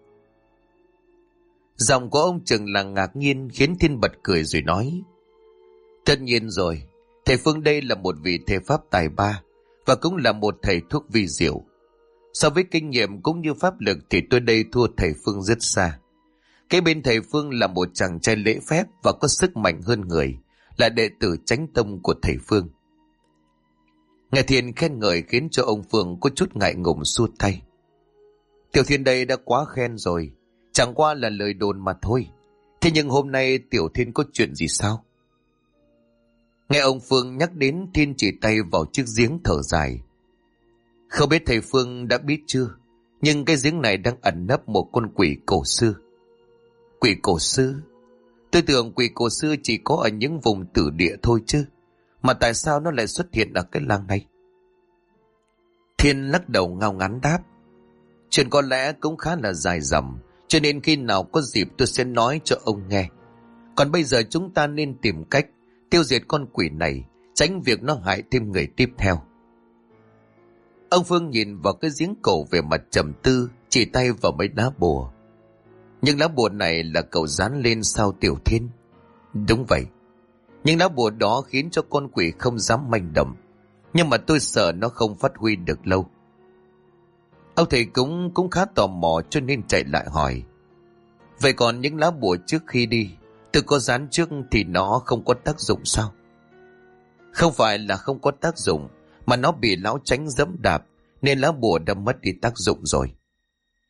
Giọng của ông trưởng làng ngạc nhiên khiến Thiên bật cười rồi nói: Tất nhiên rồi, thầy Phương đây là một vị thầy pháp tài ba, và cũng là một thầy thuốc vi diệu. So với kinh nghiệm cũng như pháp lực thì tôi đây thua thầy Phương rất xa. Cái bên thầy Phương là một chàng trai lễ phép và có sức mạnh hơn người, là đệ tử chánh tông của thầy Phương. Nghe Thiên khen ngợi khiến cho ông Phương có chút ngại ngùng xua tay: Tiểu Thiên đây đã quá khen rồi, chẳng qua là lời đồn mà thôi. Thế nhưng hôm nay Tiểu Thiên có chuyện gì sao? Nghe ông Phương nhắc đến, Thiên chỉ tay vào chiếc giếng thở dài: Không biết thầy Phương đã biết chưa, nhưng cái giếng này đang ẩn nấp một con quỷ cổ xưa. Quỷ cổ xưa? Tôi tưởng quỷ cổ xưa chỉ có ở những vùng tử địa thôi chứ, mà tại sao nó lại xuất hiện ở cái làng này? Thiên lắc đầu ngao ngán đáp: Chuyện có lẽ cũng khá là dài dòng, cho nên khi nào có dịp tôi sẽ nói cho ông nghe. Còn bây giờ chúng ta nên tìm cách tiêu diệt con quỷ này, tránh việc nó hại thêm người tiếp theo. Ông Phương nhìn vào cái giếng cổ về mặt trầm tư, chỉ tay vào mấy lá bùa. Nhưng lá bùa này là cậu dán lên sao Tiểu Thiên? Đúng vậy. Nhưng lá bùa đó khiến cho con quỷ không dám manh động, nhưng mà tôi sợ nó không phát huy được lâu. Ông thầy cũng khá tò mò cho nên chạy lại hỏi: Vậy còn những lá bùa trước khi đi, tôi có dán trước thì nó không có tác dụng sao? Không phải là không có tác dụng, mà nó bị lão Chánh dẫm đạp nên lá bùa đã mất đi tác dụng rồi.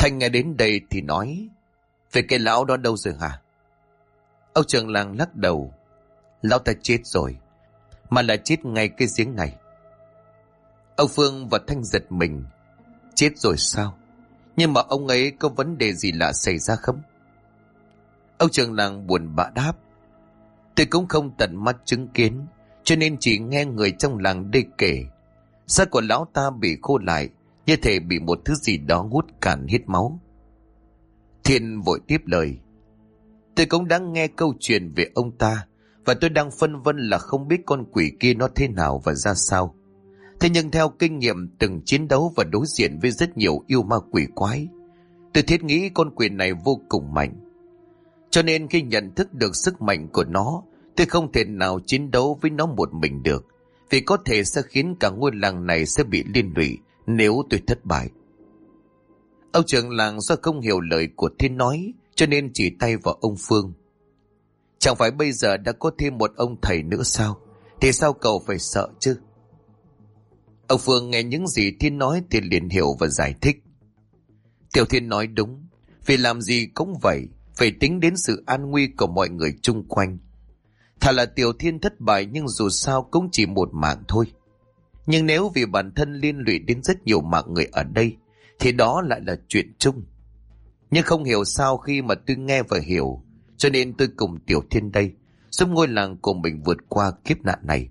Thanh nghe đến đây thì nói: Về cái lão đó đâu rồi hả? Ông trưởng làng lắc đầu: Lão ta chết rồi, mà là chết ngay cái giếng này. Ông Phương và Thanh giật mình: Chết rồi sao? Nhưng mà ông ấy có vấn đề gì lạ xảy ra không? Ông trưởng làng buồn bã đáp: Tôi cũng không tận mắt chứng kiến, cho nên chỉ nghe người trong làng đây kể. Da của lão ta bị khô lại, như thể bị một thứ gì đó hút cạn hết máu. Thiên vội tiếp lời: Tôi cũng đã nghe câu chuyện về ông ta, và tôi đang phân vân là không biết con quỷ kia nó thế nào và ra sao. Thế nhưng theo kinh nghiệm từng chiến đấu và đối diện với rất nhiều yêu ma quỷ quái, tôi thiết nghĩ con quỷ này vô cùng mạnh. Cho nên khi nhận thức được sức mạnh của nó, tôi không thể nào chiến đấu với nó một mình được, vì có thể sẽ khiến cả ngôi làng này sẽ bị liên lụy nếu tôi thất bại. Ông trưởng làng do không hiểu lời của Thiên nói, cho nên chỉ tay vào ông Phương: Chẳng phải bây giờ đã có thêm một ông thầy nữa sao? Thì sao cậu phải sợ chứ? Ông Phương nghe những gì Thiên nói thì liền hiểu và giải thích: Tiểu Thiên nói đúng, vì làm gì cũng vậy, phải tính đến sự an nguy của mọi người chung quanh. Thà là Tiểu Thiên thất bại, nhưng dù sao cũng chỉ một mạng thôi. Nhưng nếu vì bản thân liên lụy đến rất nhiều mạng người ở đây, thì đó lại là chuyện chung. Nhưng không hiểu sao khi mà tôi nghe và hiểu, cho nên tôi cùng Tiểu Thiên đây, giúp ngôi làng của mình vượt qua kiếp nạn này.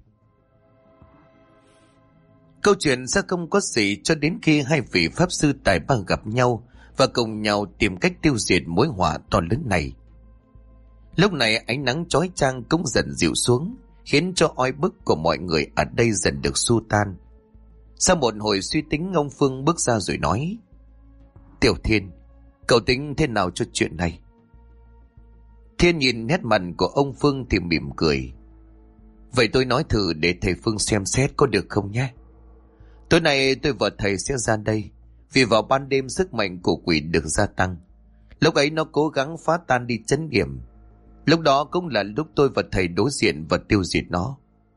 Câu chuyện sẽ không có gì cho đến khi hai vị pháp sư tài ba gặp nhau và cùng nhau tìm cách tiêu diệt mối họa to lớn này. Lúc này ánh nắng chói chang cũng dần dịu xuống, khiến cho oi bức của mọi người ở đây dần được xua tan. Sau một hồi suy tính, ông Phương bước ra rồi nói: Tiểu Thiên, cậu tính thế nào cho chuyện này? Thiên nhìn nét mặt của ông Phương thì mỉm cười: Vậy tôi nói thử để thầy Phương xem xét có được không nhé? Tối nay tôi và thầy sẽ ra đây, vì vào ban đêm sức mạnh của quỷ được gia tăng. Lúc ấy nó cố gắng phá tan đi chấn điểm. Lúc đó cũng là lúc tôi và thầy đối diện và tiêu diệt nó.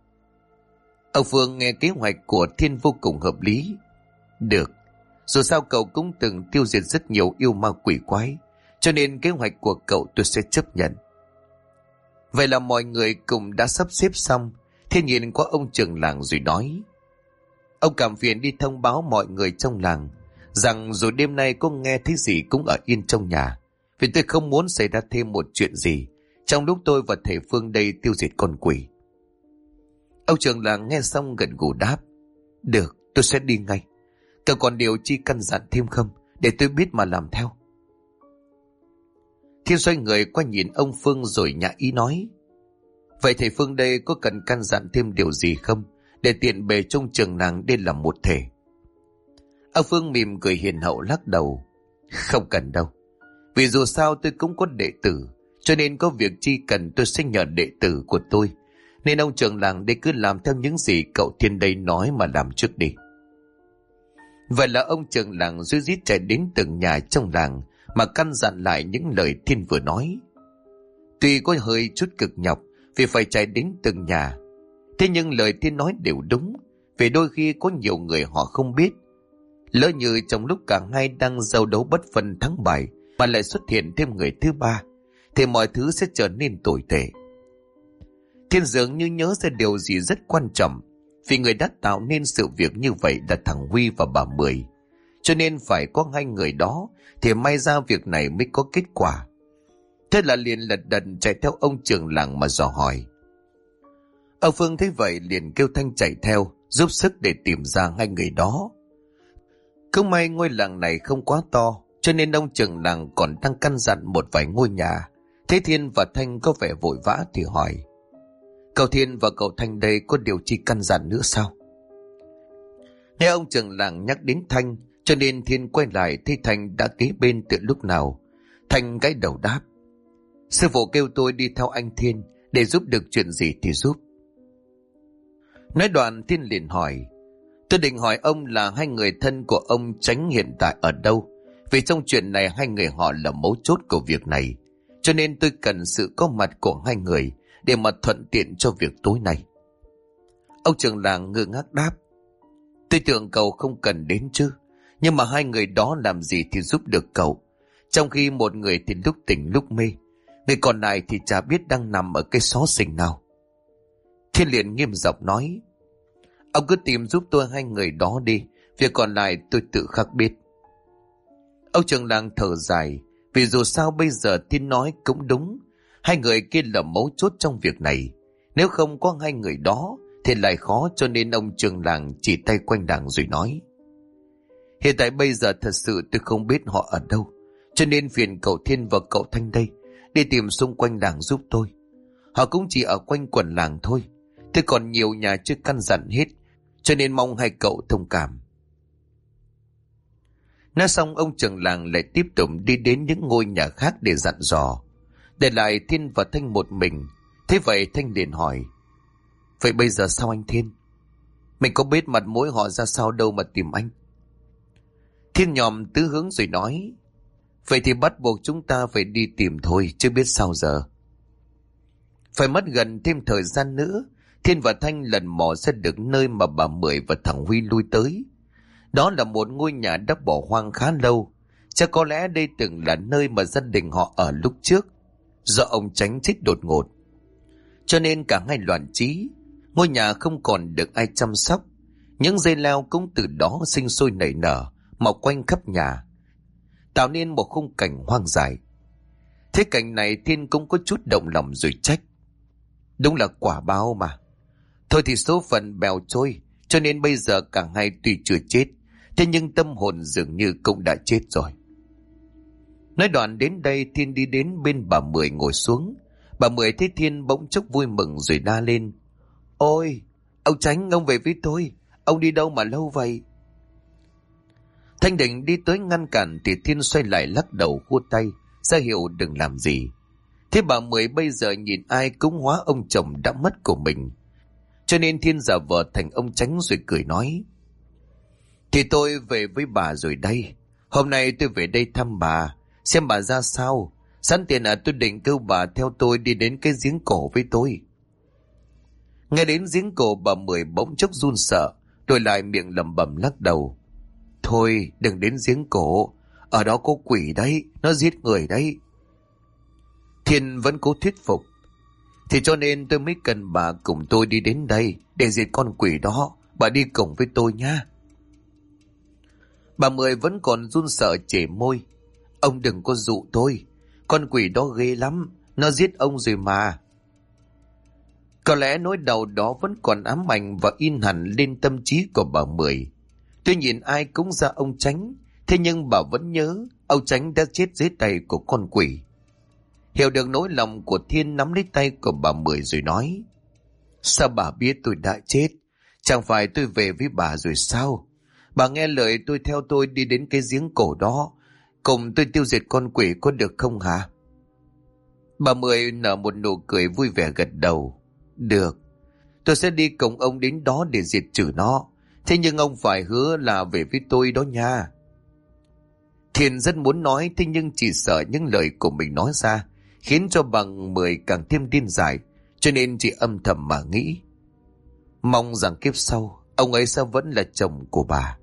Ông Phương nghe kế hoạch của Thiên vô cùng hợp lý. Được, dù sao cậu cũng từng tiêu diệt rất nhiều yêu ma quỷ quái, cho nên kế hoạch của cậu tôi sẽ chấp nhận. Vậy là mọi người cùng đã sắp xếp xong. Thiên nhìn qua ông trưởng làng rồi nói: Ông cảm phiền đi thông báo mọi người trong làng rằng dù đêm nay có nghe thấy gì cũng ở yên trong nhà, vì tôi không muốn xảy ra thêm một chuyện gì trong lúc tôi và thầy Phương đây tiêu diệt con quỷ. Ông trưởng làng nghe xong gật gù đáp: Được, tôi sẽ đi ngay. Cậu còn điều chi căn dặn thêm không, để tôi biết mà làm theo? Thiên xoay người qua nhìn ông Phương rồi nhã ý nói: Vậy thầy Phương đây có cần căn dặn thêm điều gì không, để tiện bề trong trường làng đây là một thể? Ông Phương mỉm cười hiền hậu lắc đầu: Không cần đâu, vì dù sao tôi cũng có đệ tử, cho nên có việc chi cần tôi sẽ nhờ đệ tử của tôi. Nên ông trưởng làng đây cứ làm theo những gì cậu Thiên đây nói mà làm trước đi. Vậy là ông trưởng làng rối rít chạy đến từng nhà trong làng mà căn dặn lại những lời Thiên vừa nói. Tuy có hơi chút cực nhọc vì phải chạy đến từng nhà, thế nhưng lời Thiên nói đều đúng, vì đôi khi có nhiều người họ không biết. Lỡ như trong lúc cả hai đang giao đấu bất phân thắng bại mà lại xuất hiện thêm người thứ ba, thì mọi thứ sẽ trở nên tồi tệ. Thiên dường như nhớ ra điều gì rất quan trọng, vì người đã tạo nên sự việc như vậy là thằng Huy và bà Mười, cho nên phải có hai người đó thì may ra việc này mới có kết quả. Thế là liền lật đật chạy theo ông trưởng làng mà dò hỏi. Ông Phương thấy vậy liền kêu Thanh chạy theo giúp sức để tìm ra hai người đó. Cũng may ngôi làng này không quá to, cho nên ông trưởng làng còn đang căn dặn một vài ngôi nhà. Thế Thiên và Thanh có vẻ vội vã thì hỏi: Cậu Thiên và cậu Thanh đây có điều chi căn dặn nữa sao? Nghe ông trưởng làng nhắc đến Thanh, cho nên Thiên quay lại thấy Thanh đã kế bên từ lúc nào. Thanh gãi đầu đáp: Sư phụ kêu tôi đi theo anh Thiên, để giúp được chuyện gì thì giúp. Nói đoạn Thiên liền hỏi: Tôi định hỏi ông là hai người thân của ông Chánh hiện tại ở đâu, vì trong chuyện này hai người họ là mấu chốt của việc này, cho nên tôi cần sự có mặt của hai người để mà thuận tiện cho việc tối nay. Ông trưởng làng ngơ ngác đáp: Tôi tưởng cậu không cần đến chứ, Nhưng mà hai người đó làm gì thì giúp được cậu, trong khi một người thì lúc tỉnh lúc mê, người còn lại thì chả biết đang nằm ở cái xó xỉnh nào. Thiên liền nghiêm giọng nói: ông cứ tìm giúp tôi hai người đó đi, việc còn lại tôi tự khắc biết. Ông trưởng làng thở dài, vì dù sao bây giờ Thiên nói cũng đúng, hai người kia là mấu chốt trong việc này. Nếu không có hai người đó thì lại khó, cho nên ông trưởng làng chỉ tay quanh làng rồi nói: hiện tại bây giờ thật sự tôi không biết họ ở đâu, cho nên phiền cậu Thiên và cậu Thanh đây đi tìm xung quanh làng giúp tôi. Họ cũng chỉ ở quanh quần làng thôi, tôi còn nhiều nhà chưa căn dặn hết, cho nên mong hai cậu thông cảm. Nói xong ông trưởng làng lại tiếp tục đi đến những ngôi nhà khác để dặn dò, để lại Thiên và Thanh một mình. Thế vậy Thanh liền hỏi: vậy bây giờ sao anh Thiên? Mình có biết mặt mũi họ ra sao đâu mà tìm anh. Thiên nhòm tứ hướng rồi nói: vậy thì bắt buộc chúng ta phải đi tìm thôi, chứ biết sao giờ. Phải mất gần thêm thời gian nữa, Thiên và Thanh lần mò ra được nơi mà bà Mười và thằng Huy lui tới. Đó là một ngôi nhà đã bỏ hoang khá lâu. Chắc có lẽ đây từng là nơi mà gia đình họ ở lúc trước. Do ông Chánh chết đột ngột, cho nên cả hai loạn trí. Ngôi nhà không còn được ai chăm sóc. Những dây leo cũng từ đó sinh sôi nảy nở, mọc quanh khắp nhà, tạo nên một khung cảnh hoang dại. Thế cảnh này Thiên cũng có chút động lòng rồi trách: đúng là quả báo mà. Thôi thì số phận bèo trôi, cho nên bây giờ cả hai tuy chưa chết, thế nhưng tâm hồn dường như cũng đã chết rồi. Nói đoạn đến đây, Thiên đi đến bên bà Mười ngồi xuống. Bà Mười thấy Thiên bỗng chốc vui mừng rồi la lên: ôi, ông Chánh, ông về với tôi. Ông đi đâu mà lâu vậy? Thanh định đi tới ngăn cản thì Thiên xoay lại lắc đầu khua tay ra hiệu đừng làm gì. Thế bà Mười bây giờ nhìn ai cũng hóa ông chồng đã mất của mình, cho nên Thiên giả vờ thành ông Chánh rồi cười nói: thì tôi về với bà rồi đây. Hôm nay tôi về đây thăm bà, xem bà ra sao. Sẵn tiền tôi định kêu bà theo tôi đi đến cái giếng cổ với tôi. Nghe đến giếng cổ, bà Mười bỗng chốc run sợ, rồi lại miệng lẩm bẩm lắc đầu: thôi đừng đến giếng cổ, ở đó có quỷ đấy, nó giết người đấy. Thiên vẫn cố thuyết phục: thì cho nên tôi mới cần bà cùng tôi đi đến đây để diệt con quỷ đó. Bà đi cùng với tôi nha. Bà Mười vẫn còn run sợ chể môi: ông đừng có dụ tôi, con quỷ đó ghê lắm, nó giết ông rồi mà. Có lẽ nỗi đau đó vẫn còn ám ảnh và in hẳn lên tâm trí của bà Mười. Tuy nhìn ai cũng ra ông Chánh, thế nhưng bà vẫn nhớ ông Chánh đã chết dưới tay của con quỷ. Hiểu được nỗi lòng của Thiên, nắm lấy tay của bà Mười rồi nói: sao bà biết tôi đã chết? Chẳng phải tôi về với bà rồi sao? Bà nghe lời tôi, theo tôi đi đến cái giếng cổ đó, cùng tôi tiêu diệt con quỷ có được không hả? Bà Mười nở một nụ cười vui vẻ gật đầu: được, tôi sẽ đi cùng ông đến đó để diệt trừ nó. Thế nhưng ông phải hứa là về với tôi đó nha. Thiên rất muốn nói, thế nhưng chỉ sợ những lời của mình nói ra khiến cho bà Mười càng thêm điên dại, cho nên chỉ âm thầm mà nghĩ: mong rằng kiếp sau ông ấy sẽ vẫn là chồng của bà.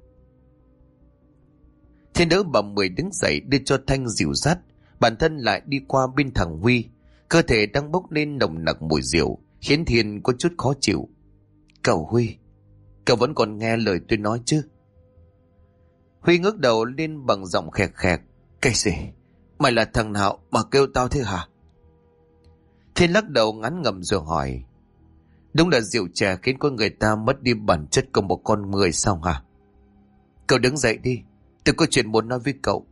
Thiên đỡ bà Mười đứng dậy đưa cho Thanh dìu dắt, bản thân lại đi qua bên thằng Huy. Cơ thể đang bốc lên nồng nặc mùi rượu khiến Thiên có chút khó chịu. Cậu Huy, cậu vẫn còn nghe lời tôi nói chứ? Huy ngước đầu lên bằng giọng khẹt khẹt: cái gì? Mày là thằng nào mà kêu tao thế hả? Thiên lắc đầu ngán ngẩm rồi hỏi: đúng là rượu chè khiến con người ta mất đi bản chất của một con người sao hả? Cậu đứng dậy đi, tôi có chuyện muốn nói với cậu.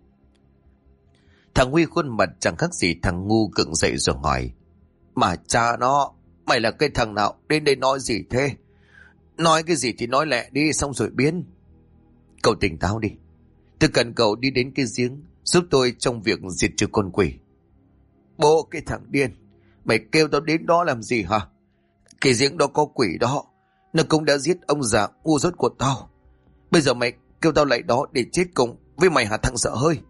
Thằng Huy khuôn mặt chẳng khác gì thằng ngu, gượng dậy rồi hỏi: mà cha nó, mày là cái thằng nào đến đây nói gì thế? Nói cái gì thì nói lẹ đi, xong rồi biến. Cậu tỉnh táo đi, tôi cần cậu đi đến cái giếng giúp tôi trong việc diệt trừ con quỷ. Bố cái thằng điên, mày kêu tao đến đó làm gì hả? Cái giếng đó có quỷ đó, nó cũng đã giết ông già ngu dốt của tao. Bây giờ mày kêu tao lại đó để chết cùng với mày hả thằng sợ hơi?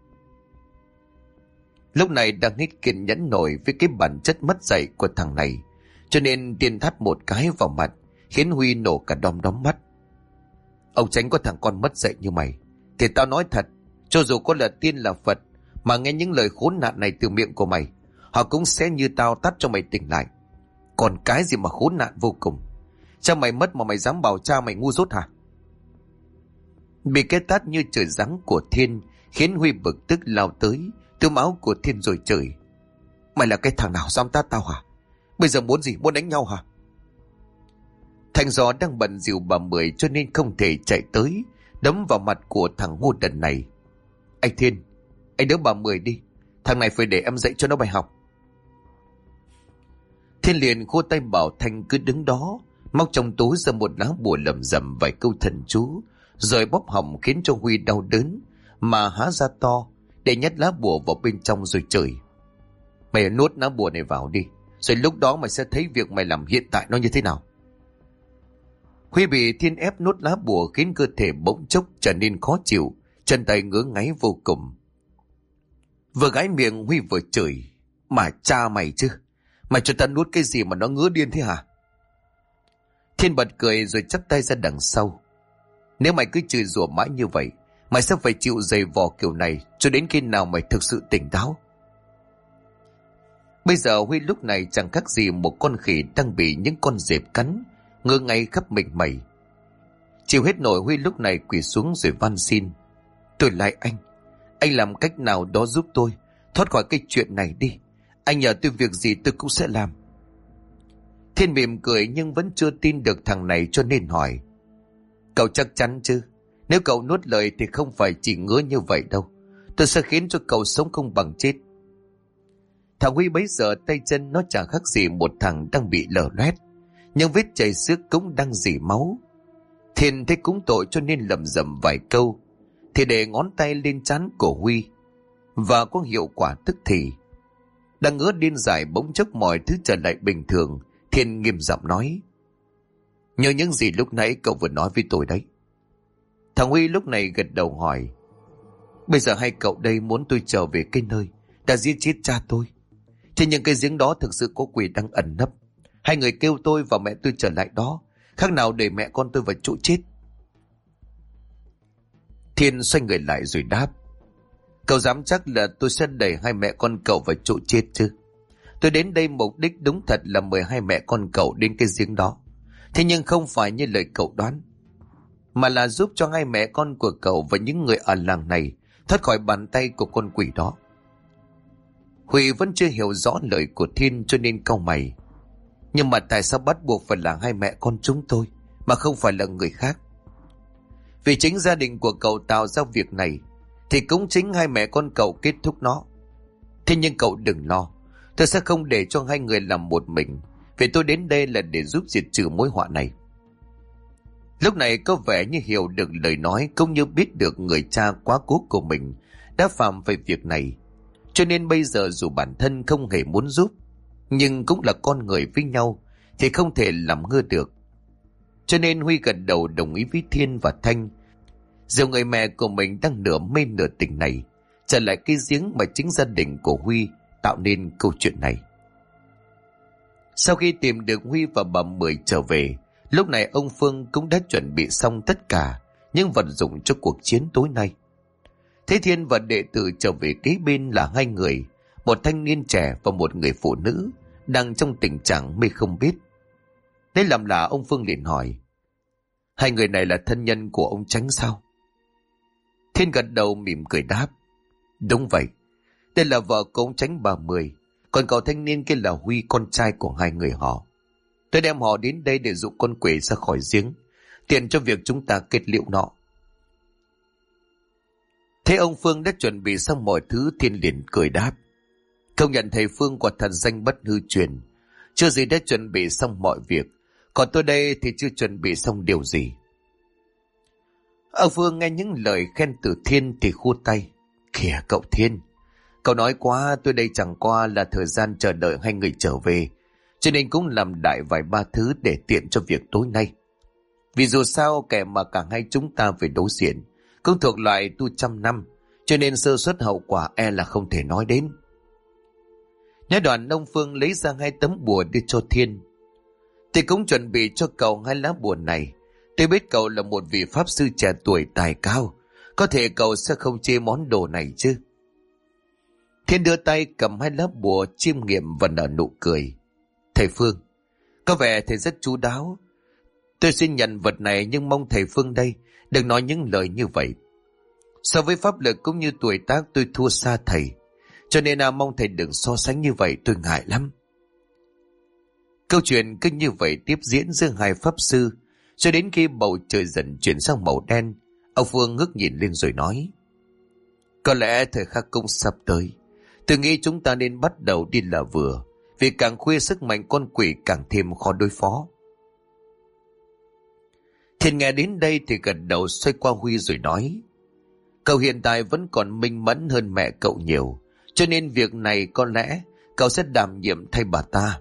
Lúc này đang hết kiên nhẫn nổi với cái bản chất mất dạy của thằng này, cho nên Tiên thắt một cái vào mặt khiến Huy nổ cả đom đóm mắt. Ông Chánh có thằng con mất dạy như mày Thì tao nói thật, cho dù có là tiên là Phật mà nghe những lời khốn nạn này từ miệng của mày, họ cũng sẽ như tao tát cho mày tỉnh lại. Còn cái gì mà khốn nạn vô cùng. Cha mày mất mà mày dám bảo cha mày ngu dốt hả? Bị cái tát như trời giáng của Thiên khiến Huy bực tức lao tới túm áo của Thiên rồi chửi: Mày là cái thằng nào dám tát tao hả? Bây giờ muốn gì, muốn đánh nhau hả? Thành Gió đang bận dìu bà Mười cho nên không thể chạy tới đấm vào mặt của thằng ngu đần này. Anh Thiên, anh đỡ bà Mười đi, thằng này phải để em dạy cho nó bài học. Thiên liền khua tay bảo Thanh cứ đứng đó, móc trong túi ra một lá bùa lẩm rẩm vài câu thần chú, rồi bóp họng khiến cho Huy đau đớn mà há ra to để nhét lá bùa vào bên trong rồi chửi: Mày nuốt lá bùa này vào đi, rồi lúc đó mày sẽ thấy việc mày làm hiện tại nó như thế nào. Huy bị Thiên ép nuốt lá bùa khiến cơ thể bỗng chốc trở nên khó chịu, chân tay ngứa ngáy vô cùng. Vừa gãi miệng Huy vừa chửi: Mà cha mày chứ, mày cho ta nuốt cái gì mà nó ngứa điên thế hả? Thiên bật cười rồi chắp tay ra đằng sau: Nếu mày cứ chửi rủa mãi như vậy, mày sẽ phải chịu giày vò kiểu này cho đến khi nào mày thực sự tỉnh táo. Bây giờ Huy lúc này chẳng khác gì một con khỉ đang bị những con dẹp cắn, ngơ ngay khắp mình mẩy. Chịu hết nổi, Huy lúc này quỳ xuống rồi van xin: Tôi lại anh làm cách nào đó giúp tôi thoát khỏi cái chuyện này đi. Anh nhờ tôi việc gì tôi cũng sẽ làm. Thiên mỉm cười nhưng vẫn chưa tin được thằng này cho nên hỏi: Cậu chắc chắn chứ? Nếu cậu nuốt lời thì không phải chỉ ngứa như vậy đâu. Tôi sẽ khiến cho cậu sống không bằng chết. Thằng Huy bấy giờ tay chân nó chẳng khác gì một thằng đang bị lở loét, nhưng vết chảy xước cũng đang rỉ máu. Thiên thấy cũng tội cho nên lẩm rẩm vài câu thì để ngón tay lên trán của Huy, và có hiệu quả tức thì. Đang ngứa điên dại bỗng chốc mọi thứ trở lại bình thường. Thiên nghiêm giọng nói: Nhớ những gì lúc nãy cậu vừa nói với tôi đấy. Thằng Huy lúc này gật đầu hỏi: Bây giờ hai cậu đây muốn tôi trở về cái nơi đã giết chết cha tôi. Thế nhưng cái giếng đó thực sự có quỷ đang ẩn nấp. Hai người kêu tôi và mẹ tôi trở lại đó, khác nào để mẹ con tôi vào chỗ chết. Thiên xoay người lại rồi đáp: Cậu dám chắc là tôi sẽ đẩy hai mẹ con cậu vào chỗ chết chứ? Tôi đến đây mục đích đúng thật là mời hai mẹ con cậu đến cái giếng đó. Thế nhưng không phải như lời cậu đoán, mà là giúp cho hai mẹ con của cậu và những người ở làng này thoát khỏi bàn tay của con quỷ đó. Huy vẫn chưa hiểu rõ lời của Thiên cho nên cau mày: Nhưng mà tại sao bắt buộc phải là hai mẹ con chúng tôi mà không phải là người khác? Vì chính gia đình của cậu tạo ra việc này thì cũng chính hai mẹ con cậu kết thúc nó. Thế nhưng cậu đừng lo, tôi sẽ không để cho hai người làm một mình, vì tôi đến đây là để giúp diệt trừ mối họa này. Lúc này có vẻ như hiểu được lời nói, cũng như biết được người cha quá cố của mình đã phạm về việc này, cho nên bây giờ dù bản thân không hề muốn giúp, nhưng cũng là con người với nhau thì không thể làm ngơ được. Cho nên Huy gật đầu đồng ý với Thiên và Thanh, dìu người mẹ của mình đang nửa mê nửa tỉnh này trở lại cái giếng mà chính gia đình của Huy tạo nên câu chuyện này. Sau khi tìm được Huy và bà Mười trở về, lúc này ông Phương cũng đã chuẩn bị xong tất cả những vật dụng cho cuộc chiến tối nay. Thế Thiên và đệ tử trở về kế bên là hai người, một thanh niên trẻ và một người phụ nữ đang trong tình trạng mê không biết. Lấy làm lạ, ông Phương liền hỏi: Hai người này là thân nhân của ông Chánh sao? Thiên gật đầu mỉm cười đáp: Đúng vậy, đây là vợ của ông Chánh bà Mười, còn cậu thanh niên kia là Huy, con trai của hai người họ. Tôi đem họ đến đây để dụ con quỷ ra khỏi giếng, tiện cho việc chúng ta kết liễu nó. Thế ông Phương đã chuẩn bị xong mọi thứ, Thiên liền cười đáp: Công nhận thầy Phương quả thật danh bất hư truyền, chưa gì đã chuẩn bị xong mọi việc, còn tôi đây thì chưa chuẩn bị xong điều gì. Ông Phương nghe những lời khen từ Thiên thì khua tay: Kìa cậu Thiên, cậu nói quá, tôi đây chẳng qua là thời gian chờ đợi hai người trở về, cho nên cũng làm đại vài ba thứ để tiện cho việc tối nay. Vì dù sao kẻ mà cả hai chúng ta phải đối diện cũng thuộc loại tu trăm năm, cho nên sơ suất hậu quả e là không thể nói đến. Nói đoạn, ông Phương lấy ra hai tấm bùa đưa cho Thiên. Thì cũng chuẩn bị cho cậu hai lá bùa này. Tôi biết cậu là một vị pháp sư trẻ tuổi tài cao, Có thể cậu sẽ không chê món đồ này chứ? Thiên đưa tay cầm hai lá bùa chiêm nghiệm và nở nụ cười. Thầy Phương, có vẻ thầy rất chu đáo. Tôi xin nhận vật này, nhưng mong thầy Phương đây đừng nói những lời như vậy. So với pháp lực cũng như tuổi tác tôi thua xa thầy, cho nên mong thầy đừng so sánh như vậy, tôi ngại lắm. Câu chuyện cứ như vậy tiếp diễn giữa hai pháp sư, cho đến khi bầu trời dần chuyển sang màu đen. Ông Phương ngước nhìn lên rồi nói: có lẽ thời khắc cũng sắp tới. Tôi nghĩ chúng ta nên bắt đầu đi là vừa, vì càng khuya sức mạnh con quỷ càng thêm khó đối phó. Thiên nghe đến đây thì gật đầu, xoay qua Huy rồi nói: cậu hiện tại vẫn còn minh mẫn hơn mẹ cậu nhiều, cho nên việc này có lẽ cậu sẽ đảm nhiệm thay bà ta.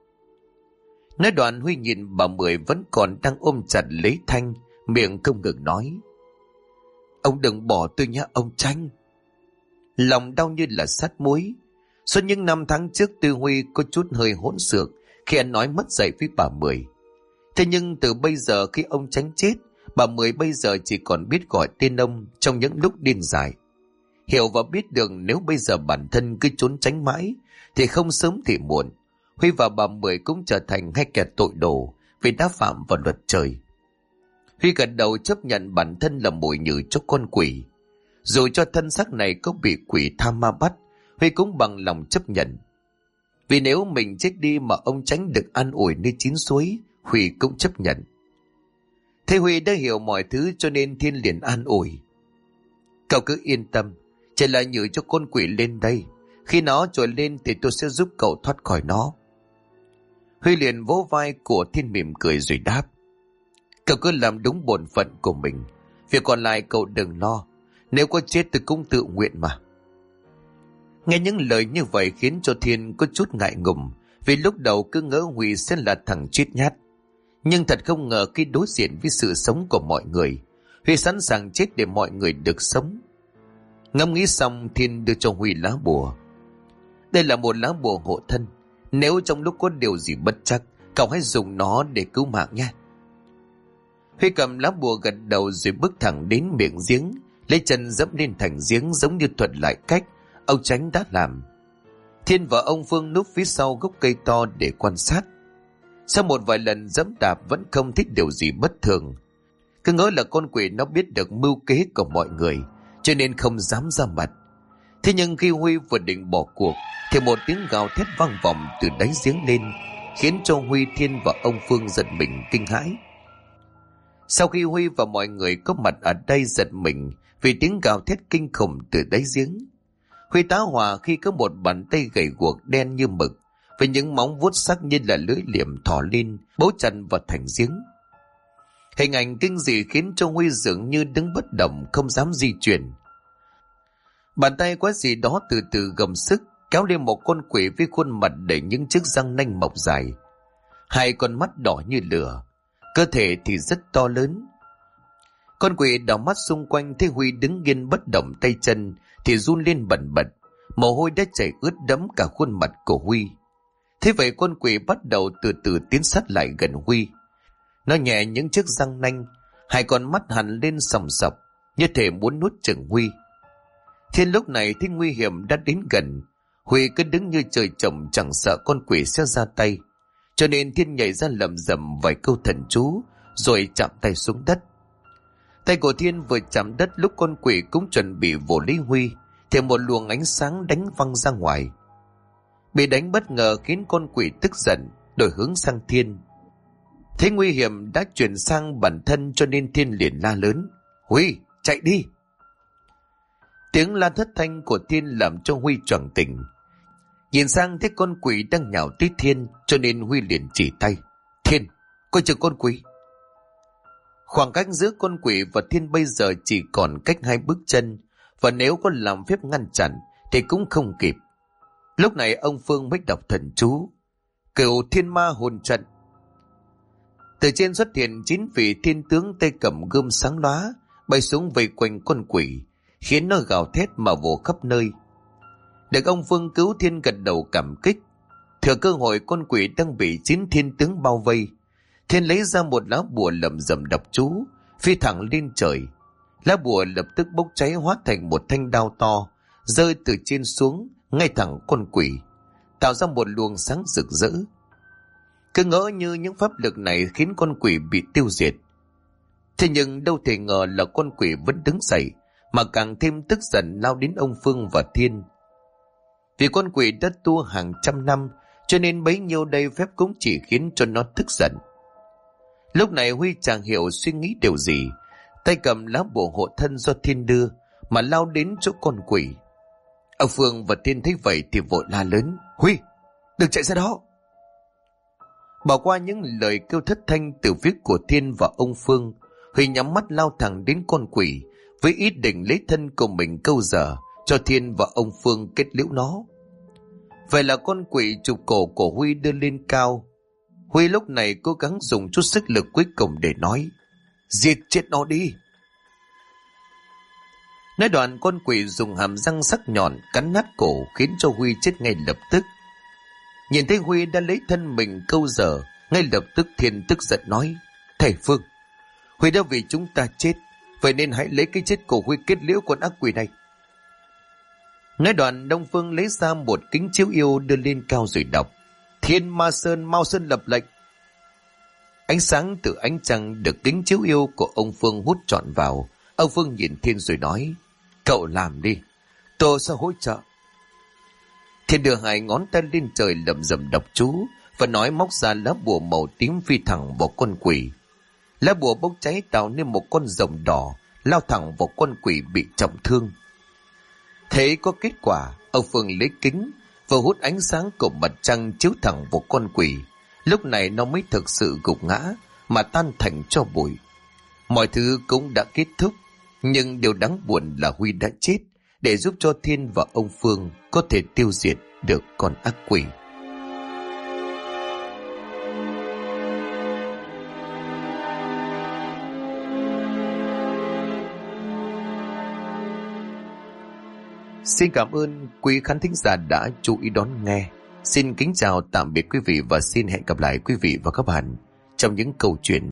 Nói đoạn Huy nhìn bà Mười vẫn còn đang ôm chặt lấy Thanh, miệng không ngừng nói: ông đừng bỏ tôi nhé ông Tranh. Lòng đau như là sắt muối. Suốt những năm tháng trước Tư Huy có chút hơi hỗn xược khi anh nói mất dạy với bà Mười. Thế nhưng từ bây giờ khi ông Tránh chết, bà Mười bây giờ chỉ còn biết gọi tên ông trong những lúc điên dại. Hiểu và biết được nếu bây giờ bản thân cứ trốn tránh mãi thì không sớm thì muộn, Huy và bà Mười cũng trở thành hai kẻ tội đồ vì đã phạm vào luật trời. Huy gật đầu chấp nhận bản thân là mồi nhử cho con quỷ. Dù cho thân xác này có bị quỷ tham ma bắt, Huy cũng bằng lòng chấp nhận. Vì nếu mình chết đi mà ông Tránh được an ủi nơi chín suối, Huy cũng chấp nhận. Thế Huy đã hiểu mọi thứ, cho nên Thiên liền an ủi: cậu cứ yên tâm, chỉ là nhử cho con quỷ lên đây. Khi nó trồi lên thì tôi sẽ giúp cậu thoát khỏi nó. Huy liền vỗ vai của Thiên mỉm cười rồi đáp: cậu cứ làm đúng bổn phận của mình, việc còn lại cậu đừng lo. Nếu có chết tôi cũng tự nguyện mà. Nghe những lời như vậy khiến cho Thiên có chút ngại ngùng, vì lúc đầu cứ ngỡ Huy sẽ là thằng chết nhát. Nhưng thật không ngờ khi đối diện với sự sống của mọi người, Huy sẵn sàng chết để mọi người được sống. Ngẫm nghĩ xong, Thiên đưa cho Huy lá bùa. Đây là một lá bùa hộ thân, nếu trong lúc có điều gì bất trắc, cậu hãy dùng nó để cứu mạng nha. Huy cầm lá bùa gật đầu rồi bước thẳng đến miệng giếng, lấy chân dẫm lên thành giếng giống như thuật lại cách ông Tránh đã làm. Thiên và ông Phương núp phía sau gốc cây to để quan sát. Sau một vài lần dẫm đạp vẫn không thích điều gì bất thường. Cứ ngỡ là con quỷ nó biết được mưu kế của mọi người, cho nên không dám ra mặt. Thế nhưng khi Huy vừa định bỏ cuộc thì một tiếng gào thét vang vọng từ đáy giếng lên, khiến cho Huy, Thiên và ông Phương giật mình kinh hãi. Sau khi Huy và mọi người có mặt ở đây giật mình vì tiếng gào thét kinh khủng từ đáy giếng, Huy tá hỏa khi có một bàn tay gầy guộc đen như mực với những móng vuốt sắc như là lưỡi liềm thò lên bấu chặt vào thành giếng. Hình ảnh kinh dị khiến cho Huy dường như đứng bất động, không dám di chuyển. Bàn tay quái gì đó từ từ gầm sức kéo lên một con quỷ với khuôn mặt đầy những chiếc răng nanh mọc dài, hai con mắt đỏ như lửa, cơ thể thì rất to lớn. Con quỷ đảo mắt xung quanh thấy Huy đứng yên bất động, tay chân thì run lên bần bật, mồ hôi đã chảy ướt đẫm cả khuôn mặt của Huy. Thế vậy con quỷ bắt đầu từ từ tiến sát lại gần Huy. Nó nhẹ những chiếc răng nanh, hai con mắt hằn lên sòng sọc, như thể muốn nuốt chửng Huy. Thiên lúc này thấy nguy hiểm đã đến gần, Huy cứ đứng như trời trồng, chẳng sợ con quỷ sẽ ra tay, cho nên Thiên nhảy ra lầm rầm vài câu thần chú rồi chạm tay xuống đất. Tay của Thiên vừa chạm đất lúc con quỷ cũng chuẩn bị vồ lấy Huy thì một luồng ánh sáng đánh văng ra ngoài. Bị đánh bất ngờ khiến con quỷ tức giận, đổi hướng sang Thiên. Thấy nguy hiểm đã chuyển sang bản thân, cho nên Thiên liền la lớn: Huy, chạy đi! Tiếng la thất thanh của Thiên làm cho Huy choàng tỉnh. Nhìn sang thấy con quỷ đang nhào tới Thiên, cho nên Huy liền chỉ tay: Thiên, coi chừng con quỷ! Khoảng cách giữa con quỷ và Thiên bây giờ chỉ còn cách 2 bước chân, và nếu có làm phép ngăn chặn thì cũng không kịp. Lúc này ông Phương mới đọc thần chú Cửu Thiên Ma Hồn Trận. Từ trên xuất hiện 9 vị thiên tướng tay cầm gươm sáng lóa bay xuống vây quanh con quỷ, khiến nó gào thét mà vồ khắp nơi. Được ông Phương cứu, Thiên gật đầu cảm kích. Thừa cơ hội con quỷ đang bị 9 thiên tướng bao vây, Thiên lấy ra một lá bùa lầm rầm đọc chú, phi thẳng lên trời. Lá bùa lập tức bốc cháy hóa thành một thanh đao to, rơi từ trên xuống ngay thẳng con quỷ, tạo ra một luồng sáng rực rỡ. Cứ ngỡ như những pháp lực này khiến con quỷ bị tiêu diệt. Thế nhưng đâu thể ngờ là con quỷ vẫn đứng dậy, mà càng thêm tức giận lao đến ông Phương và Thiên. Vì con quỷ đã tu hàng trăm năm, cho nên bấy nhiêu đây phép cũng chỉ khiến cho nó tức giận. Lúc này Huy chẳng hiểu suy nghĩ điều gì, tay cầm lá bùa hộ thân do Thiên đưa mà lao đến chỗ con quỷ. Ông Phương và Thiên thấy vậy thì vội la lớn: Huy, đừng chạy ra đó! Bỏ qua những lời kêu thất thanh từ phía của Thiên và ông Phương, Huy nhắm mắt lao thẳng đến con quỷ với ý định lấy thân của mình câu giờ cho Thiên và ông Phương kết liễu nó. Vậy là con quỷ chụp cổ của Huy đưa lên cao. Huy lúc này cố gắng dùng chút sức lực cuối cùng để nói: Giết chết nó đi! Nói đoạn, con quỷ dùng hàm răng sắc nhọn cắn nát cổ, khiến cho Huy chết ngay lập tức. Nhìn thấy Huy đã lấy thân mình câu giờ, ngay lập tức Thiên tức giận nói: Thầy Phương, Huy đã vì chúng ta chết, vậy nên hãy lấy cái chết của Huy kết liễu con ác quỷ này. Nói đoạn, Đông Phương lấy ra một kính chiếu yêu đưa lên cao rồi đọc: Thiên Ma Sơn Mao Sơn lập lệnh. Ánh sáng từ ánh trăng được kính chiếu yêu của ông Phương hút trọn vào. Ông Phương nhìn Thiên rồi nói: Cậu làm đi, tôi sẽ hỗ trợ. Thiên đưa hai ngón tay lên trời lẩm rẩm đọc chú và nói móc ra lá bùa màu tím phi thẳng vào con quỷ. Lá bùa bốc cháy tạo nên một con rồng đỏ lao thẳng vào con quỷ bị trọng thương. Thế có kết quả, ông Phương lấy kính và hút ánh sáng của mặt trăng chiếu thẳng vào con quỷ. Lúc này nó mới thực sự gục ngã mà tan thành tro bụi. Mọi thứ cũng đã kết thúc, nhưng điều đáng buồn là Huy đã chết để giúp cho Thiên và ông Phương có thể tiêu diệt được con ác quỷ. Xin cảm ơn quý khán thính giả đã chú ý đón nghe. Xin kính chào tạm biệt quý vị và xin hẹn gặp lại quý vị và các bạn trong những câu chuyện